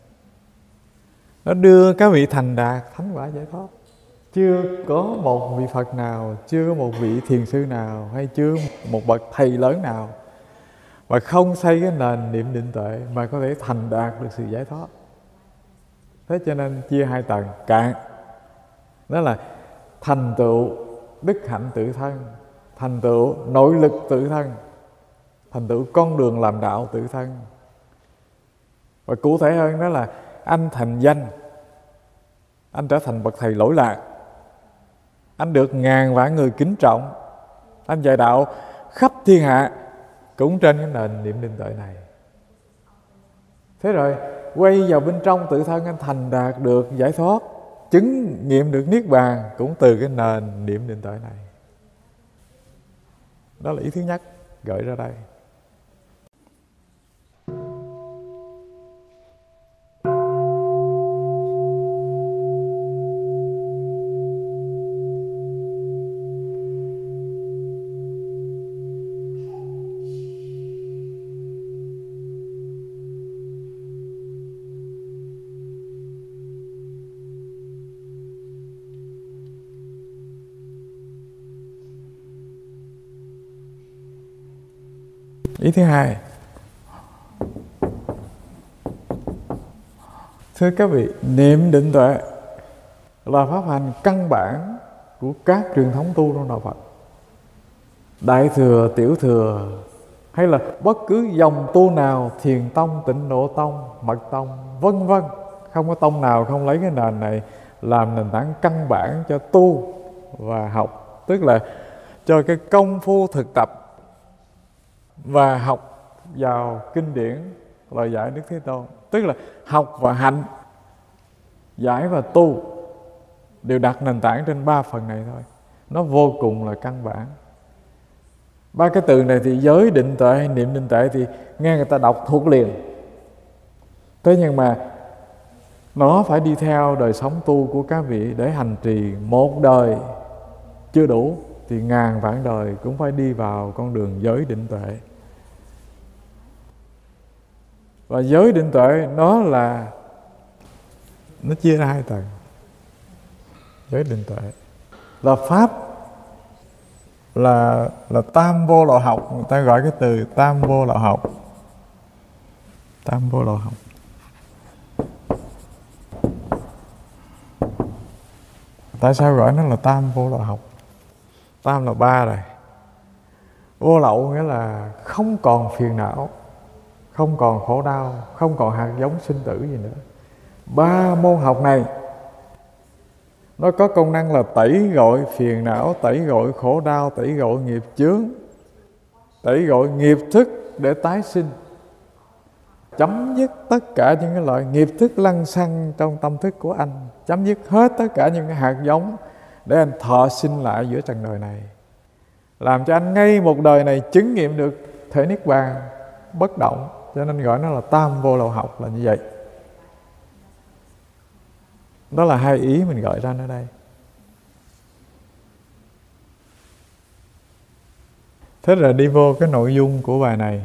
nó đưa các vị thành đạt thánh quả giải thoát. Chưa có một vị Phật nào, chưa có một vị thiền sư nào, hay chưa một bậc thầy lớn nào mà không xây cái nền niệm định tuệ mà có thể thành đạt được sự giải thoát. Thế cho nên chia hai tầng. Cạn, đó là thành tựu đức hạnh tự thân, thành tựu nội lực tự thân, thành tựu con đường làm đạo tự thân. Và cụ thể hơn đó là anh thành danh, anh trở thành bậc thầy lỗi lạc, anh được ngàn vạn người kính trọng, anh dạy đạo khắp thiên hạ cũng trên cái nền niệm định tuệ này. Thế rồi quay vào bên trong tự thân, anh thành đạt được giải thoát, chứng nghiệm được niết bàn cũng từ cái nền niệm định tuệ này. Đó là ý thứ nhất gợi ra đây. Ý thứ hai, thưa các vị, niệm định tuệ là pháp hành căn bản của các truyền thống tu trong đạo Phật. Đại thừa, tiểu thừa, hay là bất cứ dòng tu nào, Thiền tông, Tịnh Độ tông, Mật tông, vân vân, không có tông nào không lấy cái nền này làm nền tảng căn bản cho tu và học, tức là cho cái công phu thực tập và học vào kinh điển lời dạy Đức Thế Tôn. Tức là học và hành, giải và tu đều đặt nền tảng trên 3 phần này thôi. Nó vô cùng là căn bản. 3 cái từ này thì giới định tuệ hay niệm định tuệ thì nghe người ta đọc thuộc liền. Thế nhưng mà nó phải đi theo đời sống tu của các vị, để hành trì một đời chưa đủ thì ngàn vạn đời cũng phải đi vào con đường giới định tuệ. Và giới định tuệ nó chia ra 2 tầng. Giới định tuệ là pháp, là tam vô lậu học, người ta gọi cái từ tam vô lậu học. Tam vô lậu học. Tại sao gọi nó là tam vô lậu học? Tam là 3 rồi. Vô lậu nghĩa là không còn phiền não, không còn khổ đau, không còn hạt giống sinh tử gì nữa. 3 môn học này nó có công năng là tẩy gội phiền não, tẩy gội khổ đau, tẩy gội nghiệp chướng, tẩy gội nghiệp thức để tái sinh, chấm dứt tất cả những cái loại nghiệp thức lăng xăng trong tâm thức của anh, chấm dứt hết tất cả những cái hạt giống để anh thọ sinh lại giữa trần đời này, làm cho anh ngay một đời này chứng nghiệm được thể niết bàn bất động. Cho nên gọi nó là tam vô lậu học là như vậy. Đó là 2 ý mình gọi ra ở đây. Thế rồi đi vô cái nội dung của bài này.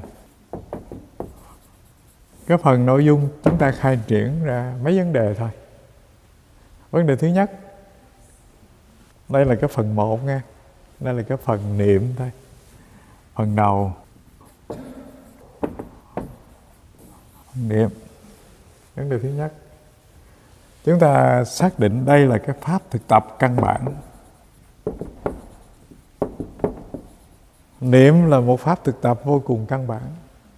Cái phần nội dung chúng ta khai triển ra mấy vấn đề thôi. Vấn đề thứ nhất, đây là cái phần 1 nha. Đây là cái phần niệm thôi. Phần đầu niệm. Vấn đề thứ nhất, chúng ta xác định đây là cái pháp thực tập căn bản. Niệm là một pháp thực tập vô cùng căn bản.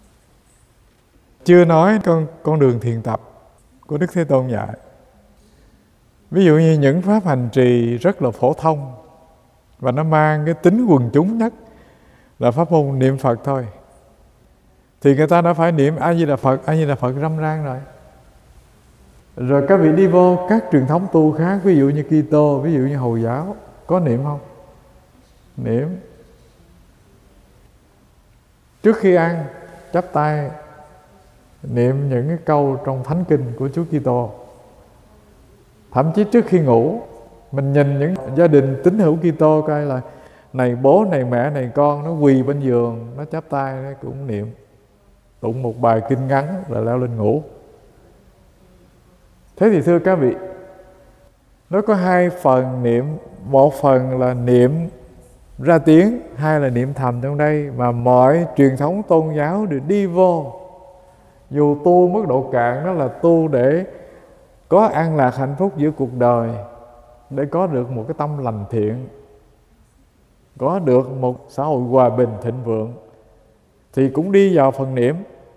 Chưa nói con đường thiền tập của Đức Thế Tôn dạy. Ví dụ như những pháp hành trì rất là phổ thông và nó mang cái tính quần chúng nhất là pháp môn niệm Phật thôi, thì người ta đã phải niệm A Di Đà Phật, A Di Đà Phật râm ran rồi. Rồi các vị đi vô các truyền thống tu khác, ví dụ như Kitô, ví dụ như Hồi giáo, có niệm không? Niệm. Trước khi ăn, chắp tay niệm những cái câu trong Thánh Kinh của Chúa Kitô. Thậm chí trước khi ngủ, mình nhìn những gia đình tín hữu Kitô coi là này bố, này mẹ, này con, nó quỳ bên giường, nó chắp tay, nó cũng niệm, tụng một bài kinh ngắn là leo lên ngủ. Thế thì thưa các vị, nó có 2 phần niệm. Một phần là niệm ra tiếng, 2 là niệm thầm trong đây, mà mọi truyền thống tôn giáo đều đi vô. Dù tu mức độ cạn, đó là tu để có an lạc hạnh phúc giữa cuộc đời, để có được một cái tâm lành thiện, có được một xã hội hòa bình thịnh vượng, thì cũng đi vào phần niệm.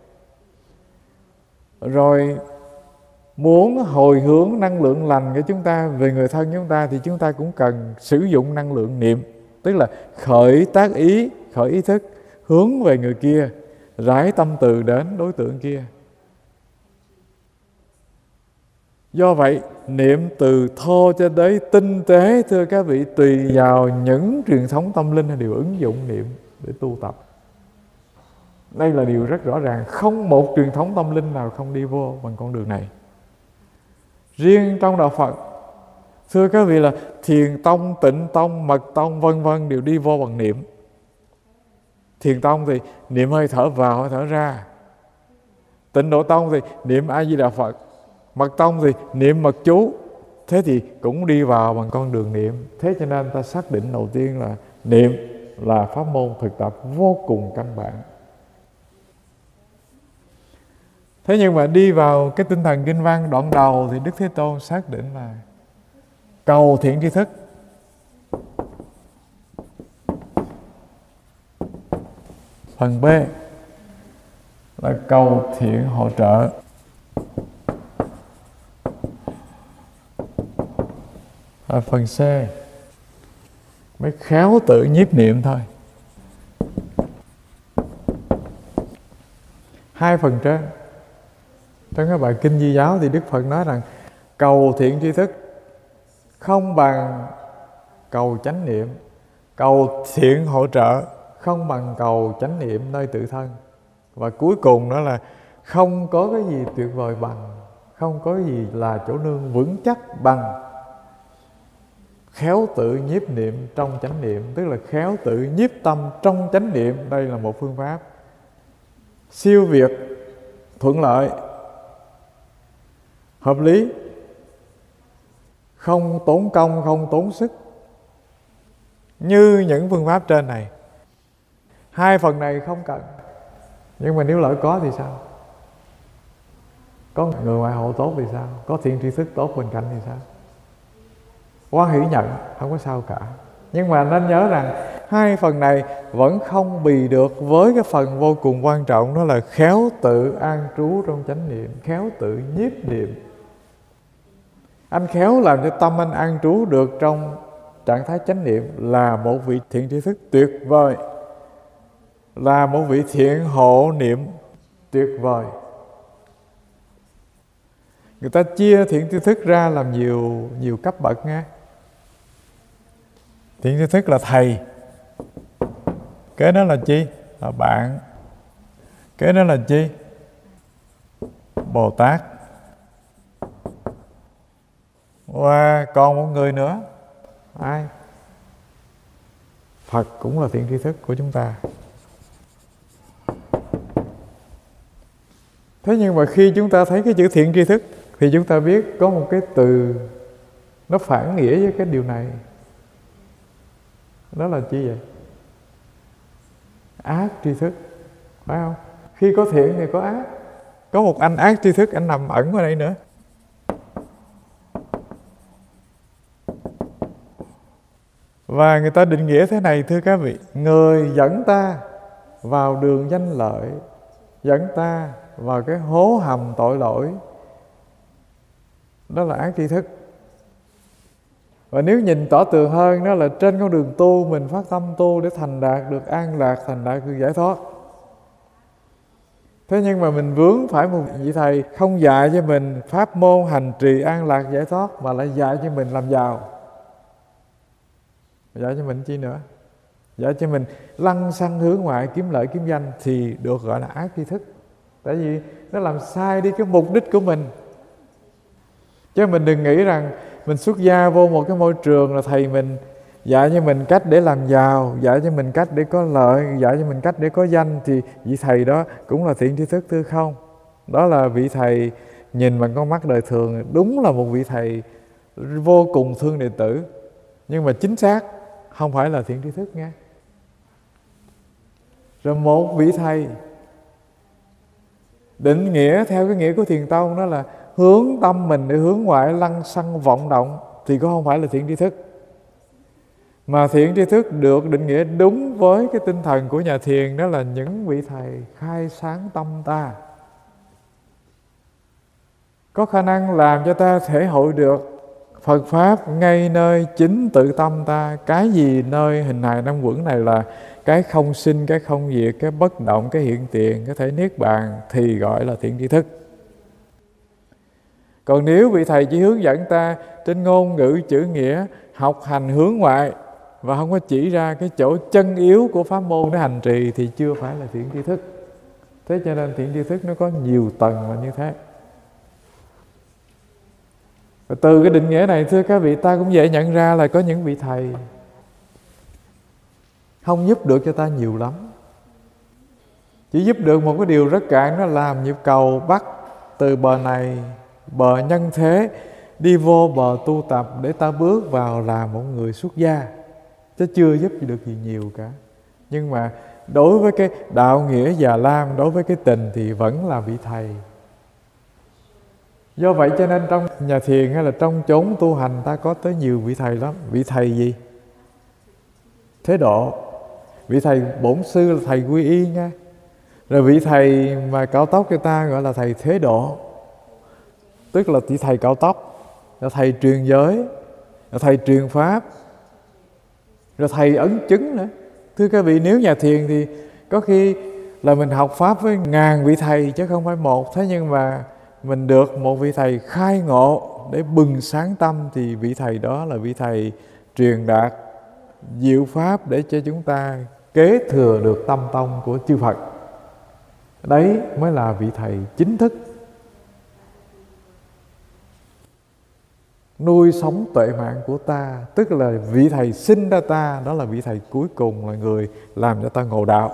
Rồi muốn hồi hướng năng lượng lành của chúng ta về người thân chúng ta, thì chúng ta cũng cần sử dụng năng lượng niệm. Tức là khởi tác ý, khởi ý thức, hướng về người kia, rải tâm từ đến đối tượng kia. Do vậy, niệm từ thô cho tới tinh tế, thưa các vị, tùy vào những truyền thống tâm linh đều ứng dụng niệm để tu tập. Đây là điều rất rõ ràng, không một truyền thống tâm linh nào không đi vô bằng con đường này. Riêng trong đạo Phật, thưa các vị, là Thiền tông, Tịnh tông, Mật tông vân vân đều đi vô bằng niệm. Thiền tông thì niệm hơi thở vào, hơi thở ra. Tịnh Độ tông thì niệm A Di Đà Phật. Mật tông thì niệm mật chú. Thế thì cũng đi vào bằng con đường niệm. Thế cho nên ta xác định đầu tiên là niệm là pháp môn thực tập vô cùng căn bản. Thế nhưng mà đi vào cái tinh thần kinh văn đoạn đầu thì Đức Thế Tôn xác định là cầu thiện tri thức. Phần B, là cầu thiện hỗ trợ. Và phần C mới khéo tự nhiếp niệm thôi. Hai phần trên trong các bài kinh Di giáo thì Đức Phật nói rằng cầu thiện tri thức không bằng cầu chánh niệm, cầu thiện hỗ trợ không bằng cầu chánh niệm nơi tự thân. Và cuối cùng đó là không có cái gì tuyệt vời bằng, không có gì là chỗ nương vững chắc bằng khéo tự nhiếp niệm trong chánh niệm. Tức là khéo tự nhiếp tâm trong chánh niệm. Đây là một phương pháp siêu việt, thuận lợi, hợp lý, không tốn công, không tốn sức như những phương pháp trên này. Hai phần này không cần. Nhưng mà nếu lỡ có thì sao? Có người ngoại hộ tốt thì sao? Có thiện tri thức tốt bên cạnh thì sao? Hoan hỷ nhận, không có sao cả. Nhưng mà nên nhớ rằng hai phần này vẫn không bì được với cái phần vô cùng quan trọng, đó là khéo tự an trú trong chánh niệm, khéo tự nhiếp niệm. Anh khéo làm cho tâm anh an trú được trong trạng thái chánh niệm là một vị thiện tri thức tuyệt vời, là một vị thiện hộ niệm tuyệt vời. Người ta chia thiện tri thức ra làm nhiều cấp bậc nha. Thiện tri thức là thầy, kế đó là chi? Là bạn. Kế đó là chi? Bồ Tát. Và còn một người nữa. Ai? Phật cũng là thiện tri thức của chúng ta. Thế nhưng mà khi chúng ta thấy cái chữ thiện tri thức thì chúng ta biết có một cái từ nó phản nghĩa với cái điều này. Đó là chi vậy? Ác tri thức, phải không? Khi có thiện thì có ác. Có một anh ác tri thức, anh nằm ẩn ở đây nữa. Và người ta định nghĩa thế này, thưa các vị: người dẫn ta vào đường danh lợi, dẫn ta vào cái hố hầm tội lỗi, đó là ác tri thức. Và nếu nhìn tỏ tường hơn, đó là trên con đường tu, mình phát tâm tu để thành đạt được an lạc, thành đạt được giải thoát. Thế nhưng mà mình vướng phải một vị thầy không dạy cho mình pháp môn hành trì an lạc giải thoát, mà lại dạy cho mình làm giàu. Dạy cho mình chi nữa? Dạy cho mình lăng xăng hướng ngoại, kiếm lợi kiếm danh, thì được gọi là ác tri thức. Tại vì nó làm sai đi cái mục đích của mình. Chứ mình đừng nghĩ rằng mình xuất gia vô một cái môi trường là thầy mình dạy cho mình cách để làm giàu, dạy cho mình cách để có lợi, dạy cho mình cách để có danh, thì vị thầy đó cũng là thiện tri thức, thưa không? Đó là vị thầy nhìn bằng con mắt đời thường, đúng là một vị thầy vô cùng thương đệ tử, nhưng mà chính xác không phải là thiện tri thức nghe. Rồi một vị thầy định nghĩa theo cái nghĩa của Thiền tông, đó là hướng tâm mình để hướng ngoại, lăng xăng vọng động, thì cũng không phải là thiện tri thức. Mà thiện tri thức được định nghĩa đúng với cái tinh thần của nhà thiền, đó là những vị thầy khai sáng tâm ta, có khả năng làm cho ta thể hội được Phật Pháp ngay nơi chính tự tâm ta. Cái gì nơi hình hài năm quẩn này là cái không sinh, cái không diệt, cái bất động, cái hiện tiền, cái thể niết bàn, thì gọi là thiện tri thức. Còn nếu vị thầy chỉ hướng dẫn ta trên ngôn ngữ chữ nghĩa, học hành hướng ngoại, và không có chỉ ra cái chỗ chân yếu của pháp môn để hành trì, thì chưa phải là thiện tri thức. Thế cho nên thiện tri thức nó có nhiều tầng là như thế. Và từ cái định nghĩa này, thưa các vị, ta cũng dễ nhận ra là có những vị thầy không giúp được cho ta nhiều lắm. Chỉ giúp được một cái điều rất cạn, đó là làm nhịp cầu bắt từ bờ này, bờ nhân thế, đi vô bờ tu tập để ta bước vào làm một người xuất gia, chứ chưa giúp được gì nhiều cả. Nhưng mà đối với cái đạo nghĩa già lam, đối với cái tình thì vẫn là vị thầy. Do vậy cho nên trong nhà thiền hay là trong chốn tu hành, ta có tới nhiều vị thầy lắm. Vị thầy gì? Thế độ. Vị thầy bổn sư là thầy quy y nha. Rồi vị thầy mà cạo tóc cho ta gọi là thầy thế độ, tức là chỉ thầy cạo tóc, là thầy truyền giới, là thầy truyền pháp, rồi thầy ấn chứng nữa. Thưa các vị, nếu nhà thiền thì có khi là mình học pháp với ngàn vị thầy chứ không phải một. Thế nhưng mà mình được một vị thầy khai ngộ để bừng sáng tâm, thì vị thầy đó là vị thầy truyền đạt diệu pháp để cho chúng ta kế thừa được tâm tông của chư Phật. Đấy mới là vị thầy chính thức nuôi sống tuệ mạng của ta. Tức là vị thầy sinh ra ta, đó là vị thầy cuối cùng, là người làm cho ta ngộ đạo.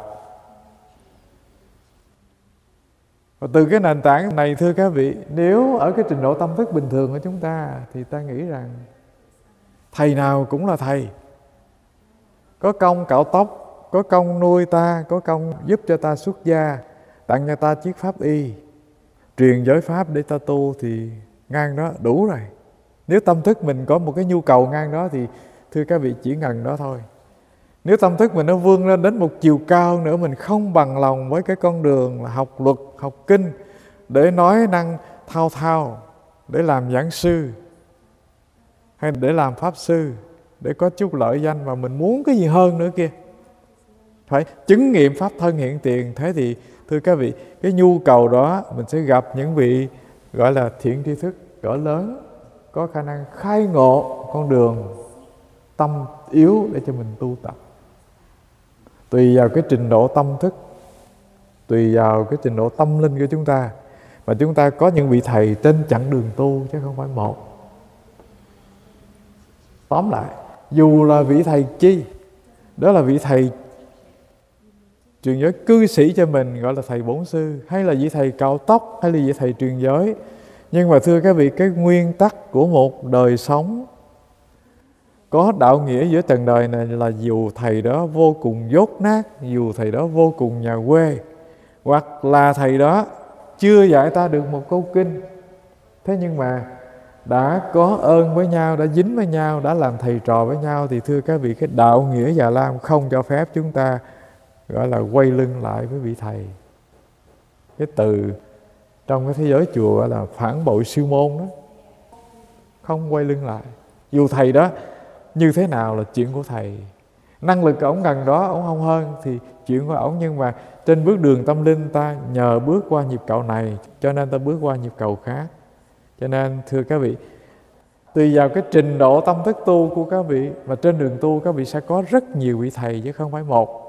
Và từ cái nền tảng này, thưa các vị, nếu ở cái trình độ tâm thức bình thường của chúng ta, thì ta nghĩ rằng thầy nào cũng là thầy, có công cạo tóc, có công nuôi ta, có công giúp cho ta xuất gia, tặng cho ta chiếc pháp y, truyền giới pháp để ta tu, thì ngang đó đủ rồi. Nếu tâm thức mình có một cái nhu cầu ngang đó thì thưa các vị, chỉ ngần đó thôi. Nếu tâm thức mình nó vươn lên đến một chiều cao nữa, mình không bằng lòng với cái con đường là học luật, học kinh để nói năng thao thao, để làm giảng sư hay để làm pháp sư, để có chút lợi danh, mà mình muốn cái gì hơn nữa kia, phải chứng nghiệm pháp thân hiện tiền. Thế thì thưa các vị, cái nhu cầu đó mình sẽ gặp những vị gọi là thiện tri thức cỡ lớn, có khả năng khai ngộ con đường tâm yếu để cho mình tu tập. Tùy vào cái trình độ tâm thức, tùy vào cái trình độ tâm linh của chúng ta, mà chúng ta có những vị thầy trên chặng đường tu chứ không phải một. Tóm lại, dù là vị thầy chi, đó là vị thầy truyền giới cư sĩ cho mình, gọi là thầy bổn sư, hay là vị thầy cạo tóc, hay là vị thầy truyền giới. Nhưng mà thưa các vị, cái nguyên tắc của một đời sống có đạo nghĩa giữa trần đời này là dù thầy đó vô cùng dốt nát, dù thầy đó vô cùng nhà quê, hoặc là thầy đó chưa dạy ta được một câu kinh, thế nhưng mà đã có ơn với nhau, đã dính với nhau, đã làm thầy trò với nhau, thì thưa các vị, cái đạo nghĩa Già Lam không cho phép chúng ta gọi là quay lưng lại với vị thầy. Cái từ trong cái thế giới chùa gọi là phản bội sư môn đó, không quay lưng lại. Dù thầy đó như thế nào là chuyện của thầy, năng lực ổng gần đó, ổng không hơn thì chuyện của ổng. Nhưng mà trên bước đường tâm linh, ta nhờ bước qua nhịp cầu này cho nên ta bước qua nhịp cầu khác. Cho nên thưa các vị, tùy vào cái trình độ tâm thức tu của các vị, mà trên đường tu các vị sẽ có rất nhiều vị thầy chứ không phải một.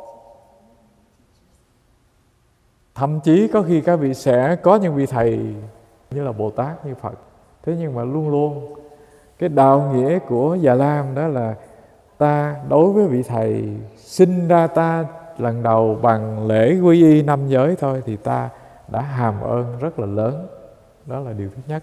Thậm chí có khi các vị sẽ có những vị thầy như là Bồ Tát, như Phật. Thế nhưng mà luôn luôn cái đạo nghĩa của Già Lam đó là ta đối với vị thầy sinh ra ta lần đầu bằng lễ quy y 5 giới thôi, thì ta đã hàm ơn rất là lớn. Đó là điều thứ nhất.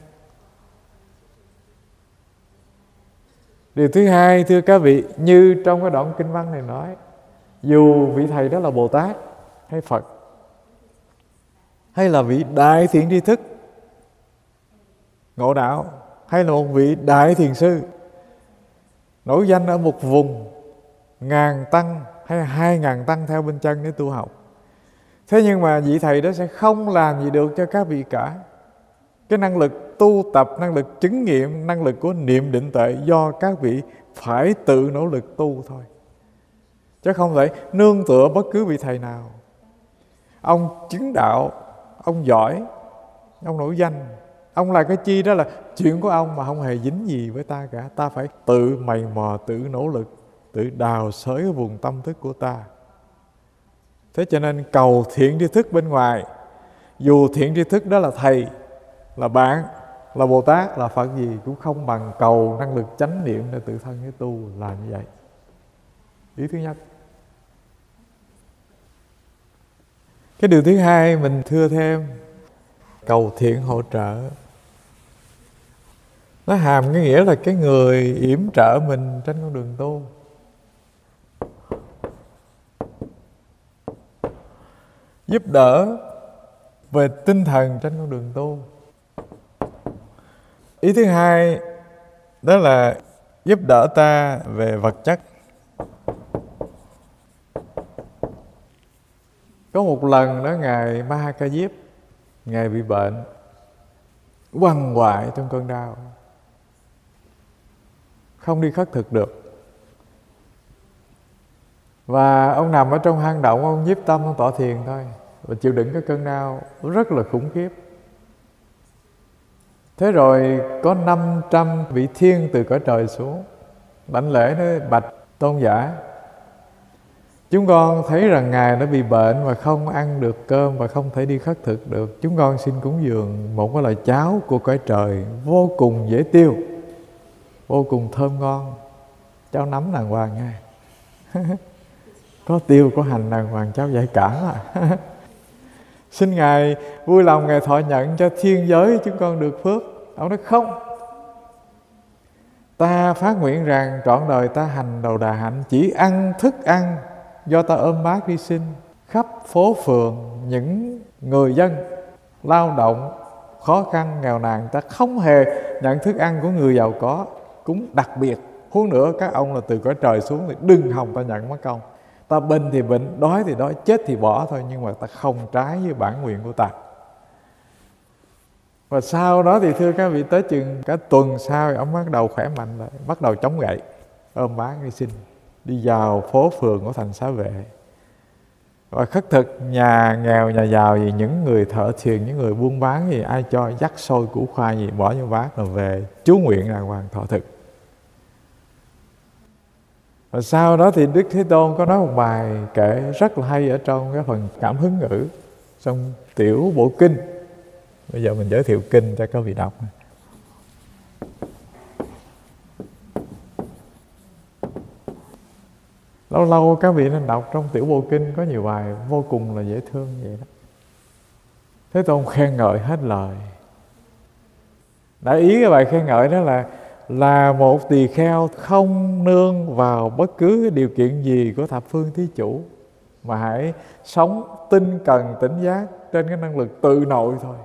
Điều thứ hai, thưa các vị, như trong cái đoạn kinh văn này nói, dù vị thầy đó là Bồ Tát hay Phật, hay là vị đại thiện tri thức ngộ đạo, hay là một vị đại thiền sư nổi danh ở một vùng, 1000 tăng hay 2000 tăng theo bên chân để tu học, thế nhưng mà vị thầy đó sẽ không làm gì được cho các vị cả. Cái năng lực tu tập, năng lực chứng nghiệm, năng lực của niệm định tuệ do các vị phải tự nỗ lực tu thôi, chứ không thể nương tựa bất cứ vị thầy nào. Ông chứng đạo, ông giỏi, ông nổi danh, ông là cái chi đó là chuyện của ông, mà không hề dính gì với ta cả. Ta phải tự mày mò, tự nỗ lực, tự đào xới cái vùng tâm thức của ta. Thế cho nên cầu thiện tri thức bên ngoài, dù thiện tri thức đó là thầy, là bạn, là Bồ Tát, là Phật gì, cũng không bằng cầu năng lực chánh niệm để tự thân cái tu là như vậy. Ý thứ nhất. Cái điều thứ hai mình thưa thêm, cầu thiện hỗ trợ. Nó hàm cái nghĩa là cái người yểm trợ mình trên con đường tu. Giúp đỡ về tinh thần trên con đường tu. Ý thứ hai đó là giúp đỡ ta về vật chất. Có một lần đó Ngài Ma Ca Diếp, Ngài bị bệnh, quằn quại trong cơn đau, không đi khất thực được. Và ông nằm ở trong hang động, ông nhiếp tâm, ông tọa thiền thôi, và chịu đựng cái cơn đau rất là khủng khiếp. Thế rồi có 500 vị thiên từ cõi trời xuống đảnh lễ, nói: bạch tôn giả, chúng con thấy rằng Ngài đã bị bệnh và không ăn được cơm và không thể đi khất thực được. Chúng con xin cúng dường một cái loại cháo của cõi trời vô cùng dễ tiêu, vô cùng thơm ngon. Cháo nấm đàng hoàng nha. Có tiêu, có hành đàng hoàng, cháo dạy cảm à. Xin Ngài vui lòng Ngài thọ nhận cho thiên giới chúng con được phước. Ông nói: không, ta phát nguyện rằng trọn đời ta hành đầu đà hạnh, chỉ ăn thức ăn do ta ôm bát đi xin khắp phố phường những người dân lao động khó khăn nghèo nàn. Ta không hề nhận thức ăn của người giàu có, cúng đặc biệt. Huống nữa các ông là từ cõi trời xuống thì đừng hòng ta nhận mất công. Ta bệnh thì bệnh, đói thì đói, chết thì bỏ thôi, nhưng mà ta không trái với bản nguyện của ta. Và sau đó thì thưa các vị, tới chừng cả tuần sau thì ông bắt đầu khỏe mạnh lại, bắt đầu chống gậy, ôm bát đi xin, đi vào phố phường của thành Xá Vệ. Và khất thực nhà nghèo nhà giàu gì, những người thợ thuyền, những người buôn bán gì, ai cho dắt xôi củ khoai gì bỏ vô bát rồi về chú nguyện đàng hoàng thọ thực. Và sau đó thì Đức Thế Tôn có nói một bài kể rất là hay ở trong cái phần cảm hứng ngữ trong Tiểu Bộ Kinh. Bây giờ mình giới thiệu kinh cho các vị đọc. Lâu lâu các vị nên đọc, trong Tiểu Bộ Kinh có nhiều bài vô cùng là dễ thương vậy đó. Thế Tôn khen ngợi hết lời. Đại ý cái bài khen ngợi đó là một tỳ kheo không nương vào bất cứ cái điều kiện gì của thập phương thí chủ, mà hãy sống tinh cần tỉnh giác trên cái năng lực tự nội thôi.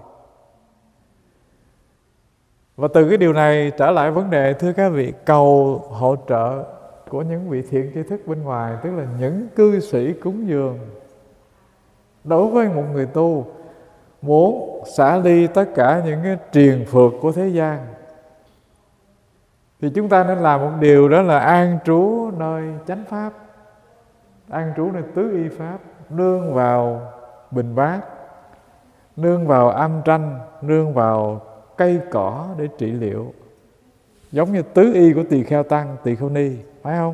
Và từ cái điều này trở lại vấn đề, thưa các vị, cầu hỗ trợ của những vị thiện tri thức bên ngoài, tức là những cư sĩ cúng dường. Đối với một người tu muốn xả ly tất cả những cái triền phược của thế gian, thì chúng ta nên làm một điều, đó là an trú nơi chánh pháp, an trú nơi tứ y pháp, nương vào bình bát, nương vào âm tranh, nương vào cây cỏ để trị liệu, giống như tứ y của tỳ kheo tăng, tỳ kheo ni, phải không?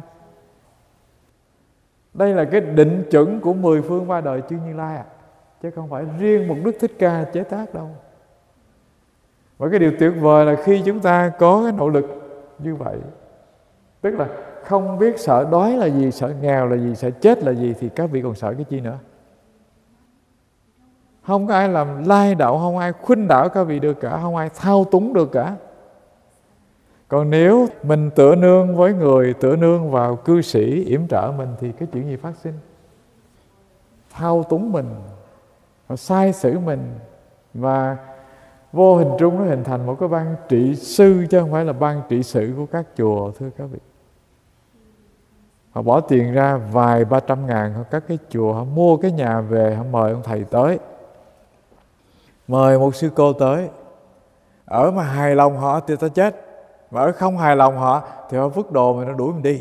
Đây là cái định chuẩn của 10 phương ba đời chư Như Lai chứ không phải riêng một Đức Thích Ca chế tác đâu. Và cái điều tuyệt vời là khi chúng ta có cái nỗ lực như vậy, tức là không biết sợ đói là gì, sợ nghèo là gì, sợ chết là gì, thì các vị còn sợ cái chi nữa? Không có ai làm lai đạo, không ai khuynh đảo các vị được cả, không ai thao túng được cả. Còn nếu mình tựa nương với người, tựa nương vào cư sĩ yểm trợ mình, thì cái chuyện gì phát sinh? Thao túng mình, sai xử mình, và vô hình trung nó hình thành một cái ban trị sư, chứ không phải là ban trị sự của các chùa, thưa các vị. Họ bỏ tiền ra vài 300 ngàn, các cái chùa họ mua cái nhà về, họ mời ông thầy tới, mời một sư cô tới. Ở mà hài lòng họ thì ta chết, mà ở không hài lòng họ thì họ vứt đồ mà nó đuổi mình đi.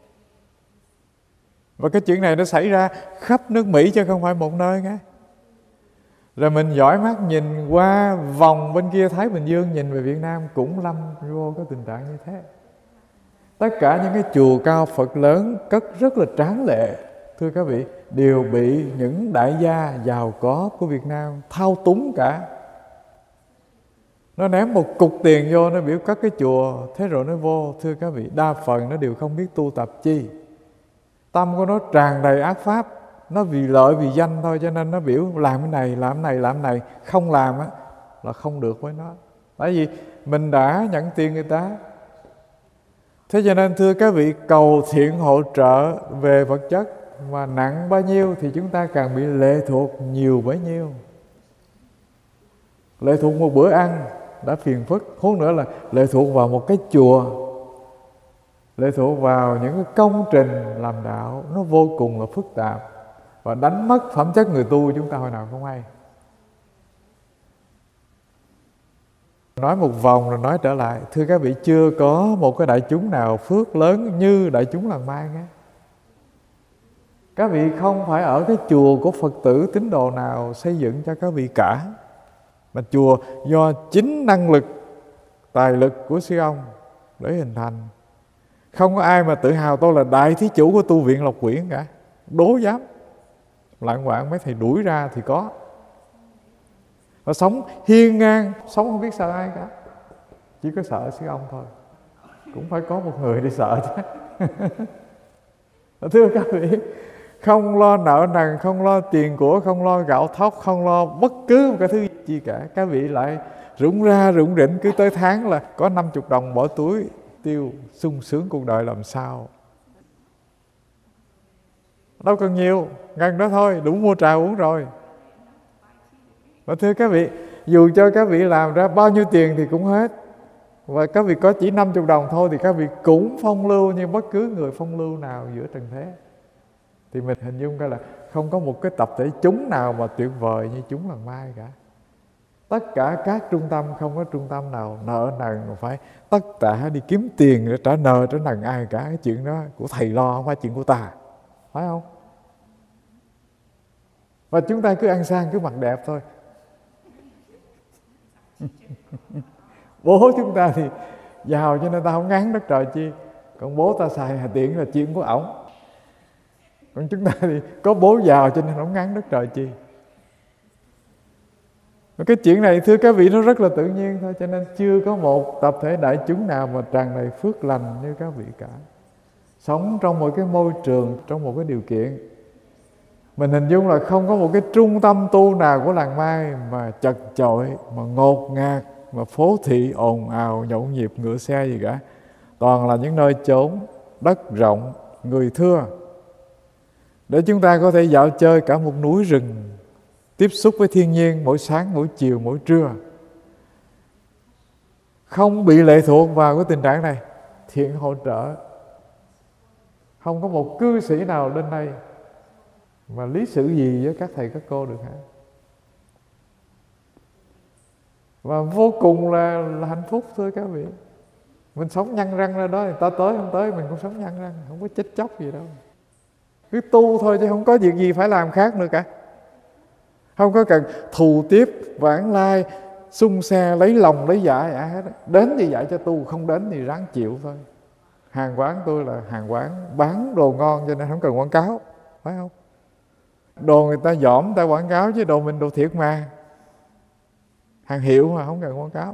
Và cái chuyện này nó xảy ra khắp nước Mỹ chứ không phải một nơi nghe. Rồi mình dõi mắt nhìn qua vòng bên kia Thái Bình Dương, nhìn về Việt Nam cũng lâm vô cái tình trạng như thế. Tất cả những cái chùa cao Phật lớn cất rất là tráng lệ, thưa các vị, đều bị những đại gia giàu có của Việt Nam thao túng cả. Nó ném một cục tiền vô, nó biểu cất cái chùa, thế rồi nó vô. Thưa các vị, đa phần nó đều không biết tu tập chi, tâm của nó tràn đầy ác pháp, nó vì lợi vì danh thôi, cho nên nó biểu làm cái này, làm cái này, làm cái này, không làm á là không được với nó. Tại vì mình đã nhận tiền người ta. Thế cho nên thưa các vị, cầu thiện hỗ trợ về vật chất mà nặng bao nhiêu thì chúng ta càng bị lệ thuộc nhiều bấy nhiêu. Lệ thuộc một bữa ăn đã phiền phức, huống nữa là lệ thuộc vào một cái chùa, lệ thuộc vào những cái công trình làm đạo, nó vô cùng là phức tạp. và đánh mất phẩm chất người tu chúng ta hồi nào không hay. Nói một vòng rồi nói trở lại, thưa các vị, chưa có một cái đại chúng nào phước lớn như đại chúng làng Mai nghe. Các vị không phải ở cái chùa của Phật tử tín đồ nào xây dựng cho các vị cả, mà chùa do chính năng lực, tài lực của sư ông để hình thành. Không có ai mà tự hào tôi là đại thí chủ của tu viện Lộc Quyển cả. Đố dám. Lạng quạng mấy thầy đuổi ra thì có. Và sống hiên ngang, sống không biết sợ ai cả, chỉ có sợ sư ông thôi. Cũng phải có một người đi sợ chứ. Thưa các vị, không lo nợ nần, không lo tiền của, không lo gạo thóc, không lo bất cứ một cái thứ gì cả. Các vị lại rủng ra rủng rỉnh, cứ tới tháng là có 50 đồng bỏ túi tiêu, sung sướng cuộc đời làm sao. Đâu cần nhiều, gần đó thôi, đủ mua trà uống rồi. Và thưa các vị, dù cho các vị làm ra bao nhiêu tiền thì cũng hết, và các vị có chỉ 50 đồng thôi thì các vị cũng phong lưu như bất cứ người phong lưu nào giữa trần thế. Thì mình hình dung ra là không có một cái tập thể chúng nào mà tuyệt vời như chúng làng Mai cả. Tất cả các trung tâm, không có trung tâm nào nợ nần phải tất cả đi kiếm tiền để trả nợ trả nần ai cả. Cái chuyện đó của thầy lo, không phải chuyện của ta, phải không? Và chúng ta cứ ăn sang, cứ mặc đẹp thôi. Bố chúng ta thì giàu cho nên ta không ngán đất trời chi. Còn bố ta xài hà tiện là chuyện của ổng. Còn chúng ta thì có bố giàu cho nên không ngán đất trời chi. Và cái chuyện này thưa các vị nó rất là tự nhiên thôi. Cho nên chưa có một tập thể đại chúng nào mà tràn đầy phước lành như các vị cả. Sống trong một cái môi trường, trong một cái điều kiện, mình hình dung là không có một cái trung tâm tu nào của làng Mai mà chật chội, mà ngột ngạt, mà phố thị ồn ào, nhộn nhịp, ngựa xe gì cả. Toàn là những nơi chốn, đất rộng, người thưa, để chúng ta có thể dạo chơi cả một núi rừng, tiếp xúc với thiên nhiên mỗi sáng, mỗi chiều, mỗi trưa. Không bị lệ thuộc vào cái tình trạng này, thiện hỗ trợ. Không có một cư sĩ nào lên đây mà lý sự gì với các thầy các cô được hả? Và vô cùng là hạnh phúc thưa các vị. Mình sống nhăn răng ra đó, người ta tới không tới mình cũng sống nhăn răng, không có chết chóc gì đâu. Cứ tu thôi chứ không có việc gì phải làm khác nữa cả. Không có cần thù tiếp, vãng lai, xung xe, lấy lòng, lấy dạ gì hết. Đến thì dạy cho tu, không đến thì ráng chịu thôi. Hàng quán tôi là hàng quán bán đồ ngon cho nên không cần quảng cáo, phải không? Đồ người ta dỏm, người ta quảng cáo, chứ đồ mình đồ thiệt mà. Hàng hiệu mà không cần quảng cáo.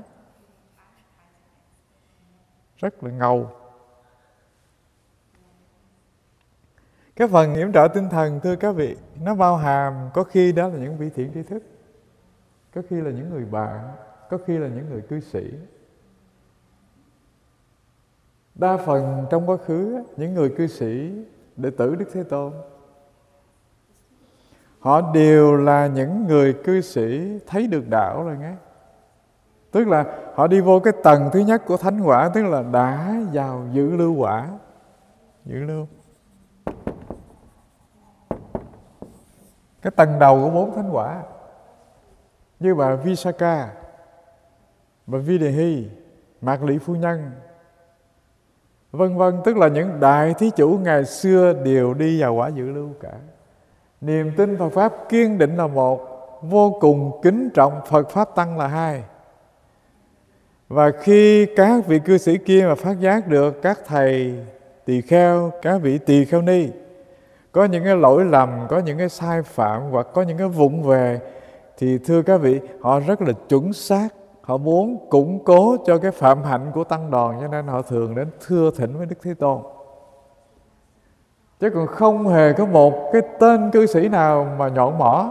Rất là ngầu. Cái phần yểm trợ tinh thần thưa các vị, nó bao hàm có khi đó là những vị thiện tri thức, có khi là những người bạn, có khi là những người cư sĩ. Đa phần trong quá khứ, những người cư sĩ, đệ tử Đức Thế Tôn, họ đều là những người cư sĩ thấy được đạo rồi nghe. Tức là họ đi vô cái tầng thứ nhất của thánh quả, tức là đã vào dự lưu quả. Dự lưu. Cái tầng đầu của 4 thánh quả. Như bà Visakha, bà Videhi, Mạc Lị Phu Nhân, vân vân. Tức là những đại thí chủ ngày xưa đều đi vào quả dự lưu cả. Niềm tin Phật Pháp kiên định là một, vô cùng kính trọng Phật Pháp Tăng là hai. Và khi các vị cư sĩ kia mà phát giác được các thầy tỳ kheo, các vị tỳ kheo ni có những cái lỗi lầm, có những cái sai phạm hoặc có những cái vụng về, thì thưa các vị, họ rất là chuẩn xác. Họ muốn củng cố cho cái phạm hạnh của tăng đoàn, cho nên họ thường đến thưa thỉnh với Đức Thế Tôn. Chứ còn không hề có một cái tên cư sĩ nào mà nhọn mỏ,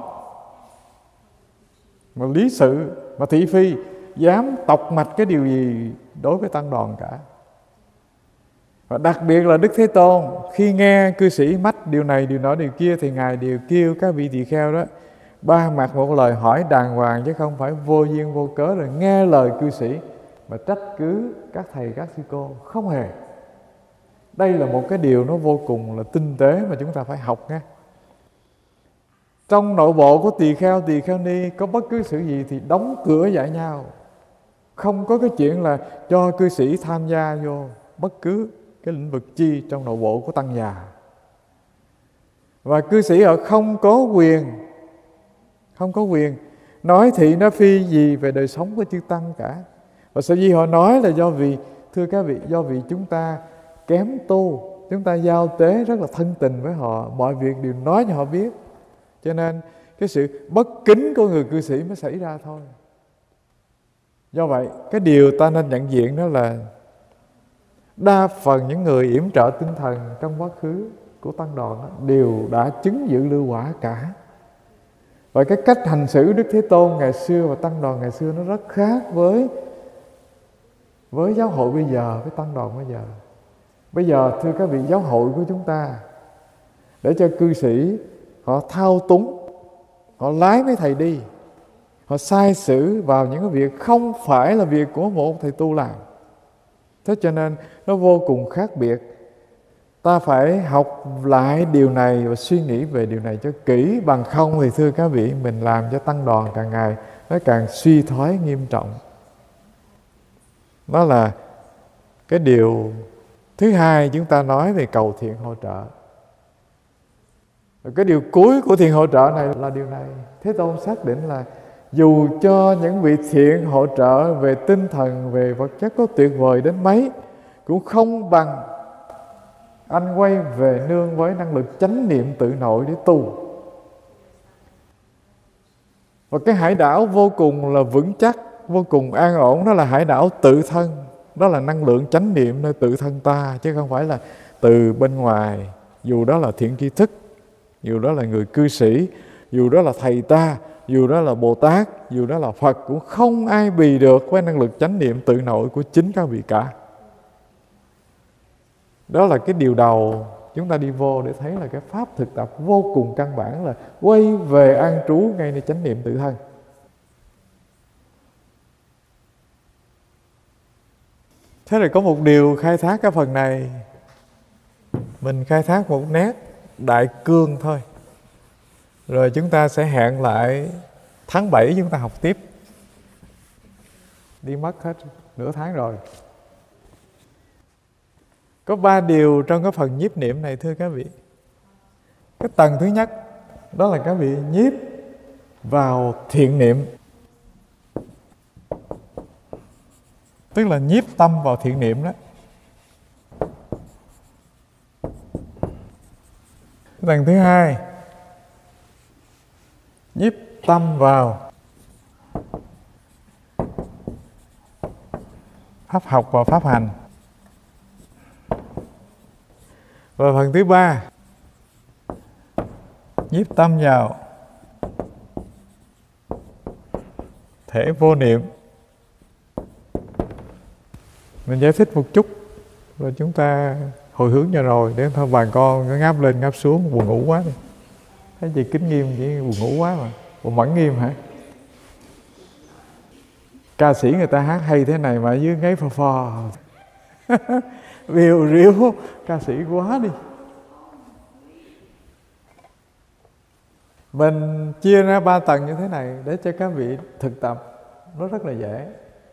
mà lý sự, mà thị phi dám tọc mạch cái điều gì đối với tăng đoàn cả. Và đặc biệt là Đức Thế Tôn, khi nghe cư sĩ mách điều này, điều nọ, điều kia, thì Ngài đều kêu các vị tỳ kheo đó ba mặt một lời hỏi đàng hoàng, chứ không phải vô duyên vô cớ rồi nghe lời cư sĩ mà trách cứ các thầy các sư cô. Không hề. Đây là một cái điều nó vô cùng là tinh tế mà chúng ta phải học nghe. Trong nội bộ của tỳ kheo ni có bất cứ sự gì thì đóng cửa dạy nhau. Không có cái chuyện là cho cư sĩ tham gia vô bất cứ cái lĩnh vực chi trong nội bộ của tăng già. Và cư sĩ họ không có quyền nói thị nói phi gì về đời sống của chư tăng cả. Và sở dĩ họ nói là do vì, thưa các vị, do vì chúng ta kém tu, chúng ta giao tế rất là thân tình với họ, mọi việc đều nói cho họ biết, cho nên cái sự bất kính của người cư sĩ mới xảy ra thôi. Do vậy, cái điều ta nên nhận diện đó là đa phần những người yểm trợ tinh thần trong quá khứ của tăng đoàn đó, đều đã chứng dự lưu quả cả. Và cái cách hành xử Đức Thế Tôn ngày xưa và tăng đoàn ngày xưa nó rất khác với giáo hội bây giờ, với tăng đoàn bây giờ. Bây giờ thưa các vị, giáo hội của chúng ta để cho cư sĩ họ thao túng, họ lái mấy thầy đi, họ sai sử vào những cái việc không phải là việc của một thầy tu làm. Thế cho nên nó vô cùng khác biệt. Ta phải học lại điều này và suy nghĩ về điều này cho kỹ, bằng không thì thưa các vị, mình làm cho tăng đoàn càng ngày nó càng suy thoái nghiêm trọng. Đó là cái điều thứ hai chúng ta nói về cầu thiện hỗ trợ. Và cái điều cuối của thiện hỗ trợ này là điều này. Thế Tôn xác định là dù cho những vị thiện hỗ trợ về tinh thần, về vật chất có tuyệt vời đến mấy, cũng không bằng anh quay về nương với năng lực chánh niệm tự nội để tu. Và cái hải đảo vô cùng là vững chắc, vô cùng an ổn, đó là hải đảo tự thân. Đó là năng lượng chánh niệm nơi tự thân ta, chứ không phải là từ bên ngoài. Dù đó là thiện tri thức, dù đó là người cư sĩ, dù đó là thầy ta, dù đó là Bồ Tát, dù đó là Phật, cũng không ai bì được với năng lực chánh niệm tự nội của chính các vị cả. Đó là cái điều đầu chúng ta đi vô để thấy là cái pháp thực tập vô cùng căn bản là quay về an trú ngay nơi chánh niệm tự thân. Thế rồi có một điều khai thác cái phần này, mình khai thác một nét đại cương thôi. Rồi chúng ta sẽ hẹn lại tháng 7 chúng ta học tiếp. Đi mất hết nửa tháng rồi. Có 3 điều trong cái phần nhiếp niệm này thưa các vị. Cái tầng thứ nhất đó là các vị nhiếp vào thiện niệm, tức là nhiếp tâm vào thiện niệm đó. Tầng thứ hai, nhiếp tâm vào pháp học và pháp hành. Và phần thứ ba, nhiếp tâm vào thể vô niệm. Mình giải thích một chút rồi chúng ta hồi hướng cho rồi, để thôi bà con nó ngáp lên ngáp xuống buồn ngủ quá đi. Thấy chị Kính Nghiêm chỉ buồn ngủ quá mà. Ủa Mẫn Nghiêm hả? Ca sĩ người ta hát hay thế này mà dưới ngáy phò phò Viều riu ca sĩ quá đi. Mình chia ra 3 tầng như thế này để cho các vị thực tập, nó rất là dễ.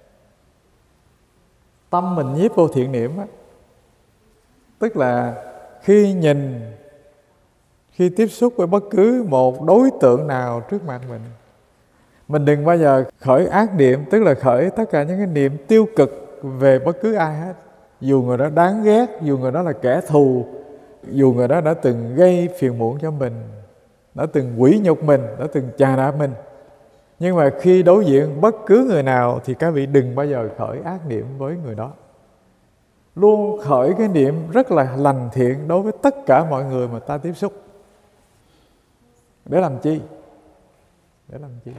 Tâm mình nhiếp vô thiện niệm á, tức là khi nhìn, khi tiếp xúc với bất cứ một đối tượng nào trước mặt mình đừng bao giờ khởi ác niệm, tức là khởi tất cả những cái niệm tiêu cực về bất cứ ai hết. Dù người đó đáng ghét, dù người đó là kẻ thù, dù người đó đã từng gây phiền muộn cho mình, đã từng quỷ nhục mình, đã từng chà đạp mình. Nhưng mà khi đối diện bất cứ người nào thì các vị đừng bao giờ khởi ác niệm với người đó. Luôn khởi cái niệm rất là lành thiện đối với tất cả mọi người mà ta tiếp xúc. Để làm chi? Để làm chi?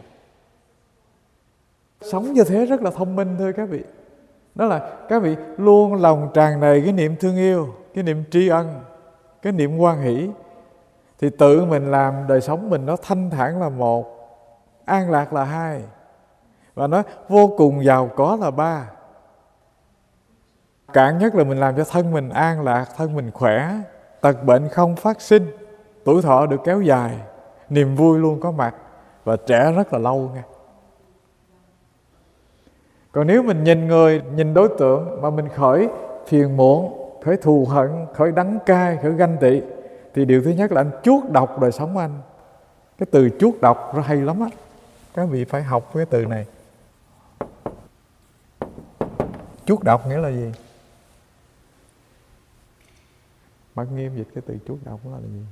Sống như thế rất là thông minh thưa các vị. Đó là các vị luôn lòng tràn đầy cái niệm thương yêu, cái niệm tri ân, cái niệm hoan hỷ. Thì tự mình làm đời sống mình nó thanh thản là một, an lạc là hai, và nó vô cùng giàu có là ba. Cạn nhất là mình làm cho thân mình an lạc, thân mình khỏe, tật bệnh không phát sinh, tuổi thọ được kéo dài. niềm vui luôn có mặt và trẻ rất là lâu nha. Còn nếu mình nhìn người, nhìn đối tượng mà mình khởi phiền muộn, khởi thù hận, khởi đắng cay, khởi ganh tị, thì điều thứ nhất là anh chuốc độc đời sống anh. Cái từ chuốc độc nó hay lắm á, các vị phải học cái từ này. Chuốc độc nghĩa là gì? Bác Nghiêm dịch cái từ chuốc độc đó là gì?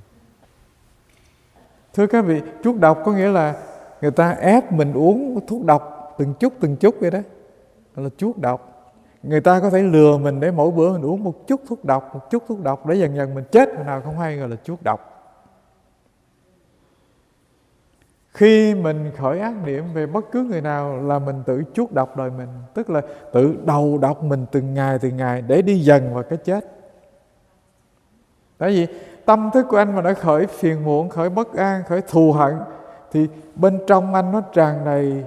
Thưa các vị, chuốc độc có nghĩa là người ta ép mình uống thuốc độc từng chút vậy đó. Đó là chuốc độc. Người ta có thể lừa mình để mỗi bữa mình uống một chút thuốc độc để dần dần mình chết hồi nào không hay, gọi là chuốc độc. Khi mình khởi ác niệm về bất cứ người nào là mình tự chuốc độc đời mình, tức là tự đầu độc mình từng ngày để đi dần vào cái chết. Tại vì tâm thức của anh mà đã khởi phiền muộn, khởi bất an, khởi thù hận, thì bên trong anh nó tràn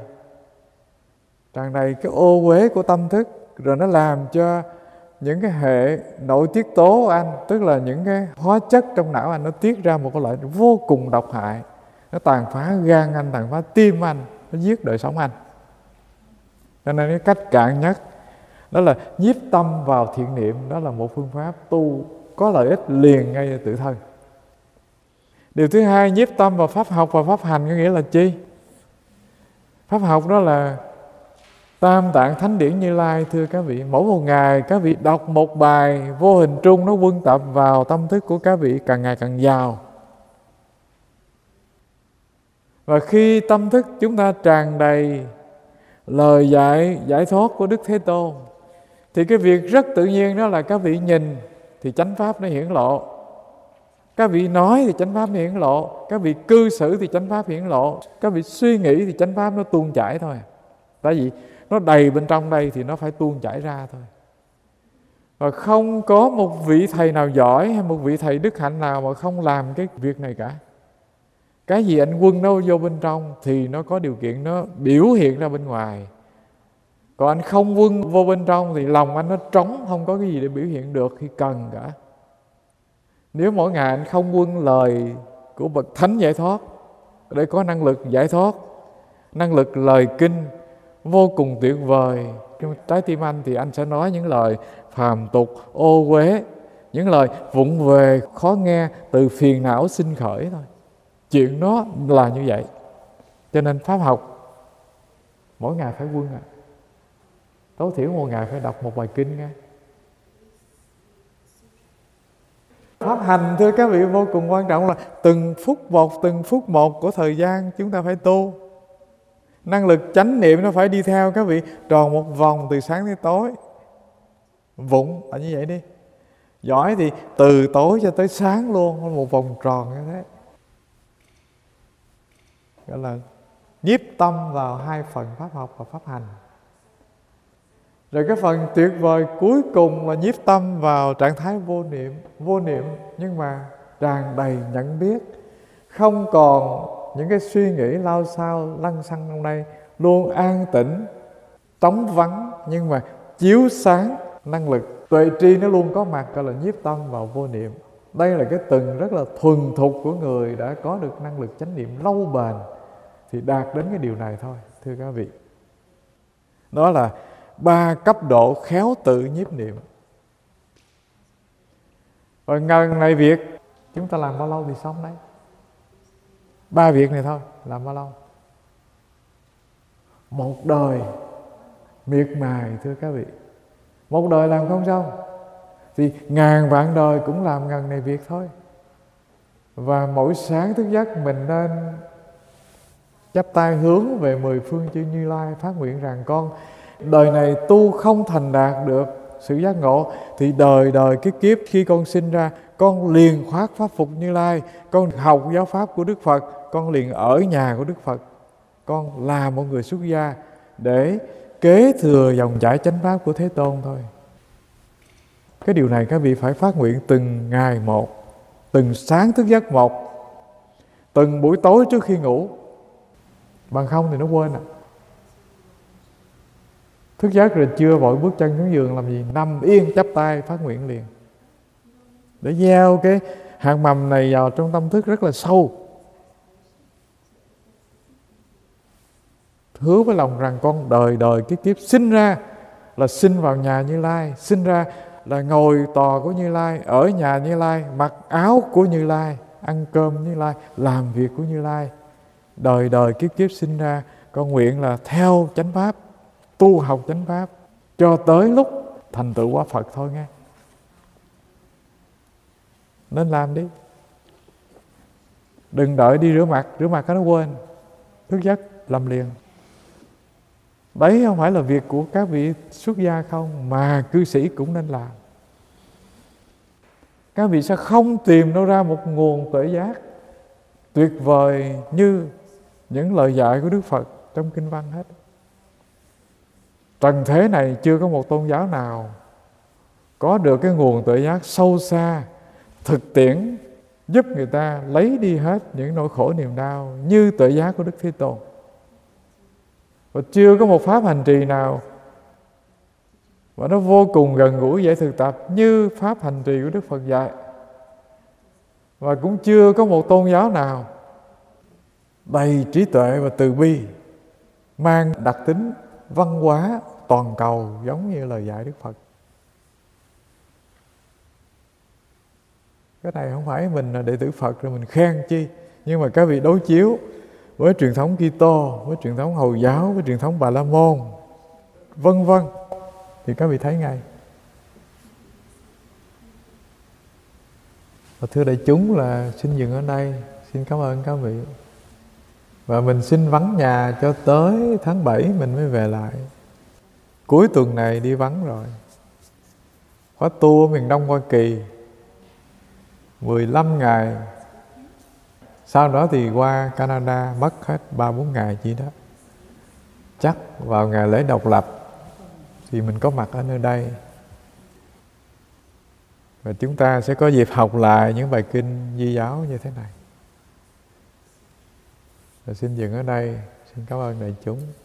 đầy cái ô uế của tâm thức, rồi nó làm cho những cái hệ nội tiết tố của anh, tức là những cái hóa chất trong não anh, nó tiết ra một cái loại vô cùng độc hại. Nó tàn phá gan anh, tàn phá tim anh, nó giết đời sống anh. Cho nên cái cách cạn nhất đó là nhiếp tâm vào thiện niệm. Đó là một phương pháp tu có lợi ích liền ngay ở tự thân. Điều thứ hai, nhiếp tâm vào pháp học và pháp hành có nghĩa là chi? Pháp học đó là Tam Tạng Thánh Điển Như Lai. Thưa các vị, mỗi một ngày các vị đọc một bài, vô hình trung nó quân tập vào tâm thức của các vị càng ngày càng giàu. Và khi tâm thức chúng ta tràn đầy lời giải thoát của Đức Thế Tôn, thì cái việc rất tự nhiên đó là các vị nhìn thì chánh pháp nó hiển lộ, các vị nói thì chánh pháp nó hiển lộ, các vị cư xử thì chánh pháp hiển lộ, các vị suy nghĩ thì chánh pháp nó tuôn chảy thôi. Tại vì nó đầy bên trong đây thì nó phải tuôn chảy ra thôi. Và không có một vị thầy nào giỏi hay một vị thầy đức hạnh nào mà không làm cái việc này cả. Cái gì anh quân nó vô bên trong thì nó có điều kiện nó biểu hiện ra bên ngoài. Còn anh không quân vô bên trong thì lòng anh nó trống, không có cái gì để biểu hiện được khi cần cả. Nếu mỗi ngày anh không quân lời của bậc thánh giải thoát để có năng lực giải thoát, năng lực lời kinh vô cùng tuyệt vời trong trái tim anh, thì anh sẽ nói những lời phàm tục, ô uế, những lời vụng về, khó nghe, từ phiền não sinh khởi thôi. Chuyện nó là như vậy. Cho nên pháp học mỗi ngày phải quân tối thiểu một ngày phải đọc một bài kinh nghe. Pháp hành thưa các vị vô cùng quan trọng, là từng phút một của thời gian chúng ta phải tu. Năng lực chánh niệm nó phải đi theo các vị tròn một vòng từ sáng tới tối. Vụng là như vậy đi. Giỏi thì từ tối cho tới sáng luôn, một vòng tròn như thế. Gọi là nhiếp tâm vào hai phần pháp học và pháp hành. Rồi cái phần tuyệt vời cuối cùng là nhiếp tâm vào trạng thái vô niệm nhưng mà tràn đầy nhận biết, không còn những cái suy nghĩ lao xao lăng xăng trong đây, luôn an tĩnh, trống vắng nhưng mà chiếu sáng, năng lực tuệ tri nó luôn có mặt, gọi là nhiếp tâm vào vô niệm. Đây là cái từng rất là thuần thục của người đã có được năng lực chánh niệm lâu bền thì đạt đến cái điều này thôi, thưa các vị. Đó là 3 cấp độ khéo tự nhiếp niệm. Và ngần này việc chúng ta làm bao lâu thì xong đấy? 3 việc này thôi, làm bao lâu? Một đời miệt mài thưa các vị. Một đời làm không xong thì ngàn vạn đời cũng làm ngần này việc thôi. Và mỗi sáng thức giấc mình nên chắp tay hướng về 10 phương chư Như Lai, phát nguyện rằng con đời này tu không thành đạt được sự giác ngộ, thì đời đời kiếp khi con sinh ra, con liền khoác pháp phục Như Lai, con học giáo pháp của Đức Phật, con liền ở nhà của Đức Phật, con là một người xuất gia để kế thừa dòng chảy chánh pháp của Thế Tôn thôi. Cái điều này các vị phải phát nguyện từng ngày một, từng sáng thức giấc một, từng buổi tối trước khi ngủ. Bằng không thì nó quên à. Thức giấc rồi chưa vội bước chân xuống giường làm gì, nằm yên chắp tay phát nguyện liền, để gieo cái hạt mầm này vào trong tâm thức rất là sâu. hứa với lòng rằng con đời đời kiếp kiếp sinh ra là sinh vào nhà Như Lai, sinh ra là ngồi tòa của Như Lai, ở nhà Như Lai, mặc áo của Như Lai, ăn cơm Như Lai, làm việc của Như Lai. Đời đời kiếp kiếp sinh ra, con nguyện là theo chánh pháp, tu học chánh pháp cho tới lúc thành tựu quả Phật thôi nghe. Nên làm đi. Đừng đợi đi rửa mặt nó quên, thức giấc làm liền. Đấy không phải là việc của các vị xuất gia không, mà cư sĩ cũng nên làm. Các vị sẽ không tìm đâu ra một nguồn tuệ giác tuyệt vời như những lời dạy của Đức Phật trong kinh văn hết. Trần thế này chưa có một tôn giáo nào có được cái nguồn tuệ giác sâu xa, thực tiễn, giúp người ta lấy đi hết những nỗi khổ niềm đau như tuệ giác của Đức Thế Tôn. Và chưa có một pháp hành trì nào và nó vô cùng gần gũi dễ thực tập như pháp hành trì của Đức Phật dạy. Và cũng chưa có một tôn giáo nào đầy trí tuệ và từ bi, mang đặc tính văn hóa toàn cầu giống như lời dạy Đức Phật. Cái này không phải mình là đệ tử Phật rồi mình khen chi, nhưng mà các vị đối chiếu với truyền thống Kitô, với truyền thống Hồi giáo, với truyền thống Bà La Môn, vân vân, thì các vị thấy ngay. Và thưa đại chúng, là xin dừng ở đây. Xin cảm ơn các vị. Và mình xin vắng nhà cho tới tháng 7 mình mới về lại. Cuối tuần này đi vắng rồi. Khóa tu ở miền Đông Hoa Kỳ 15 ngày. Sau đó thì qua Canada mất hết 3-4 ngày chỉ đó. Chắc vào ngày lễ độc lập thì mình có mặt ở nơi đây. Và chúng ta sẽ có dịp học lại những bài kinh Di giáo như thế này. Và xin dừng ở đây. Xin cảm ơn đại chúng.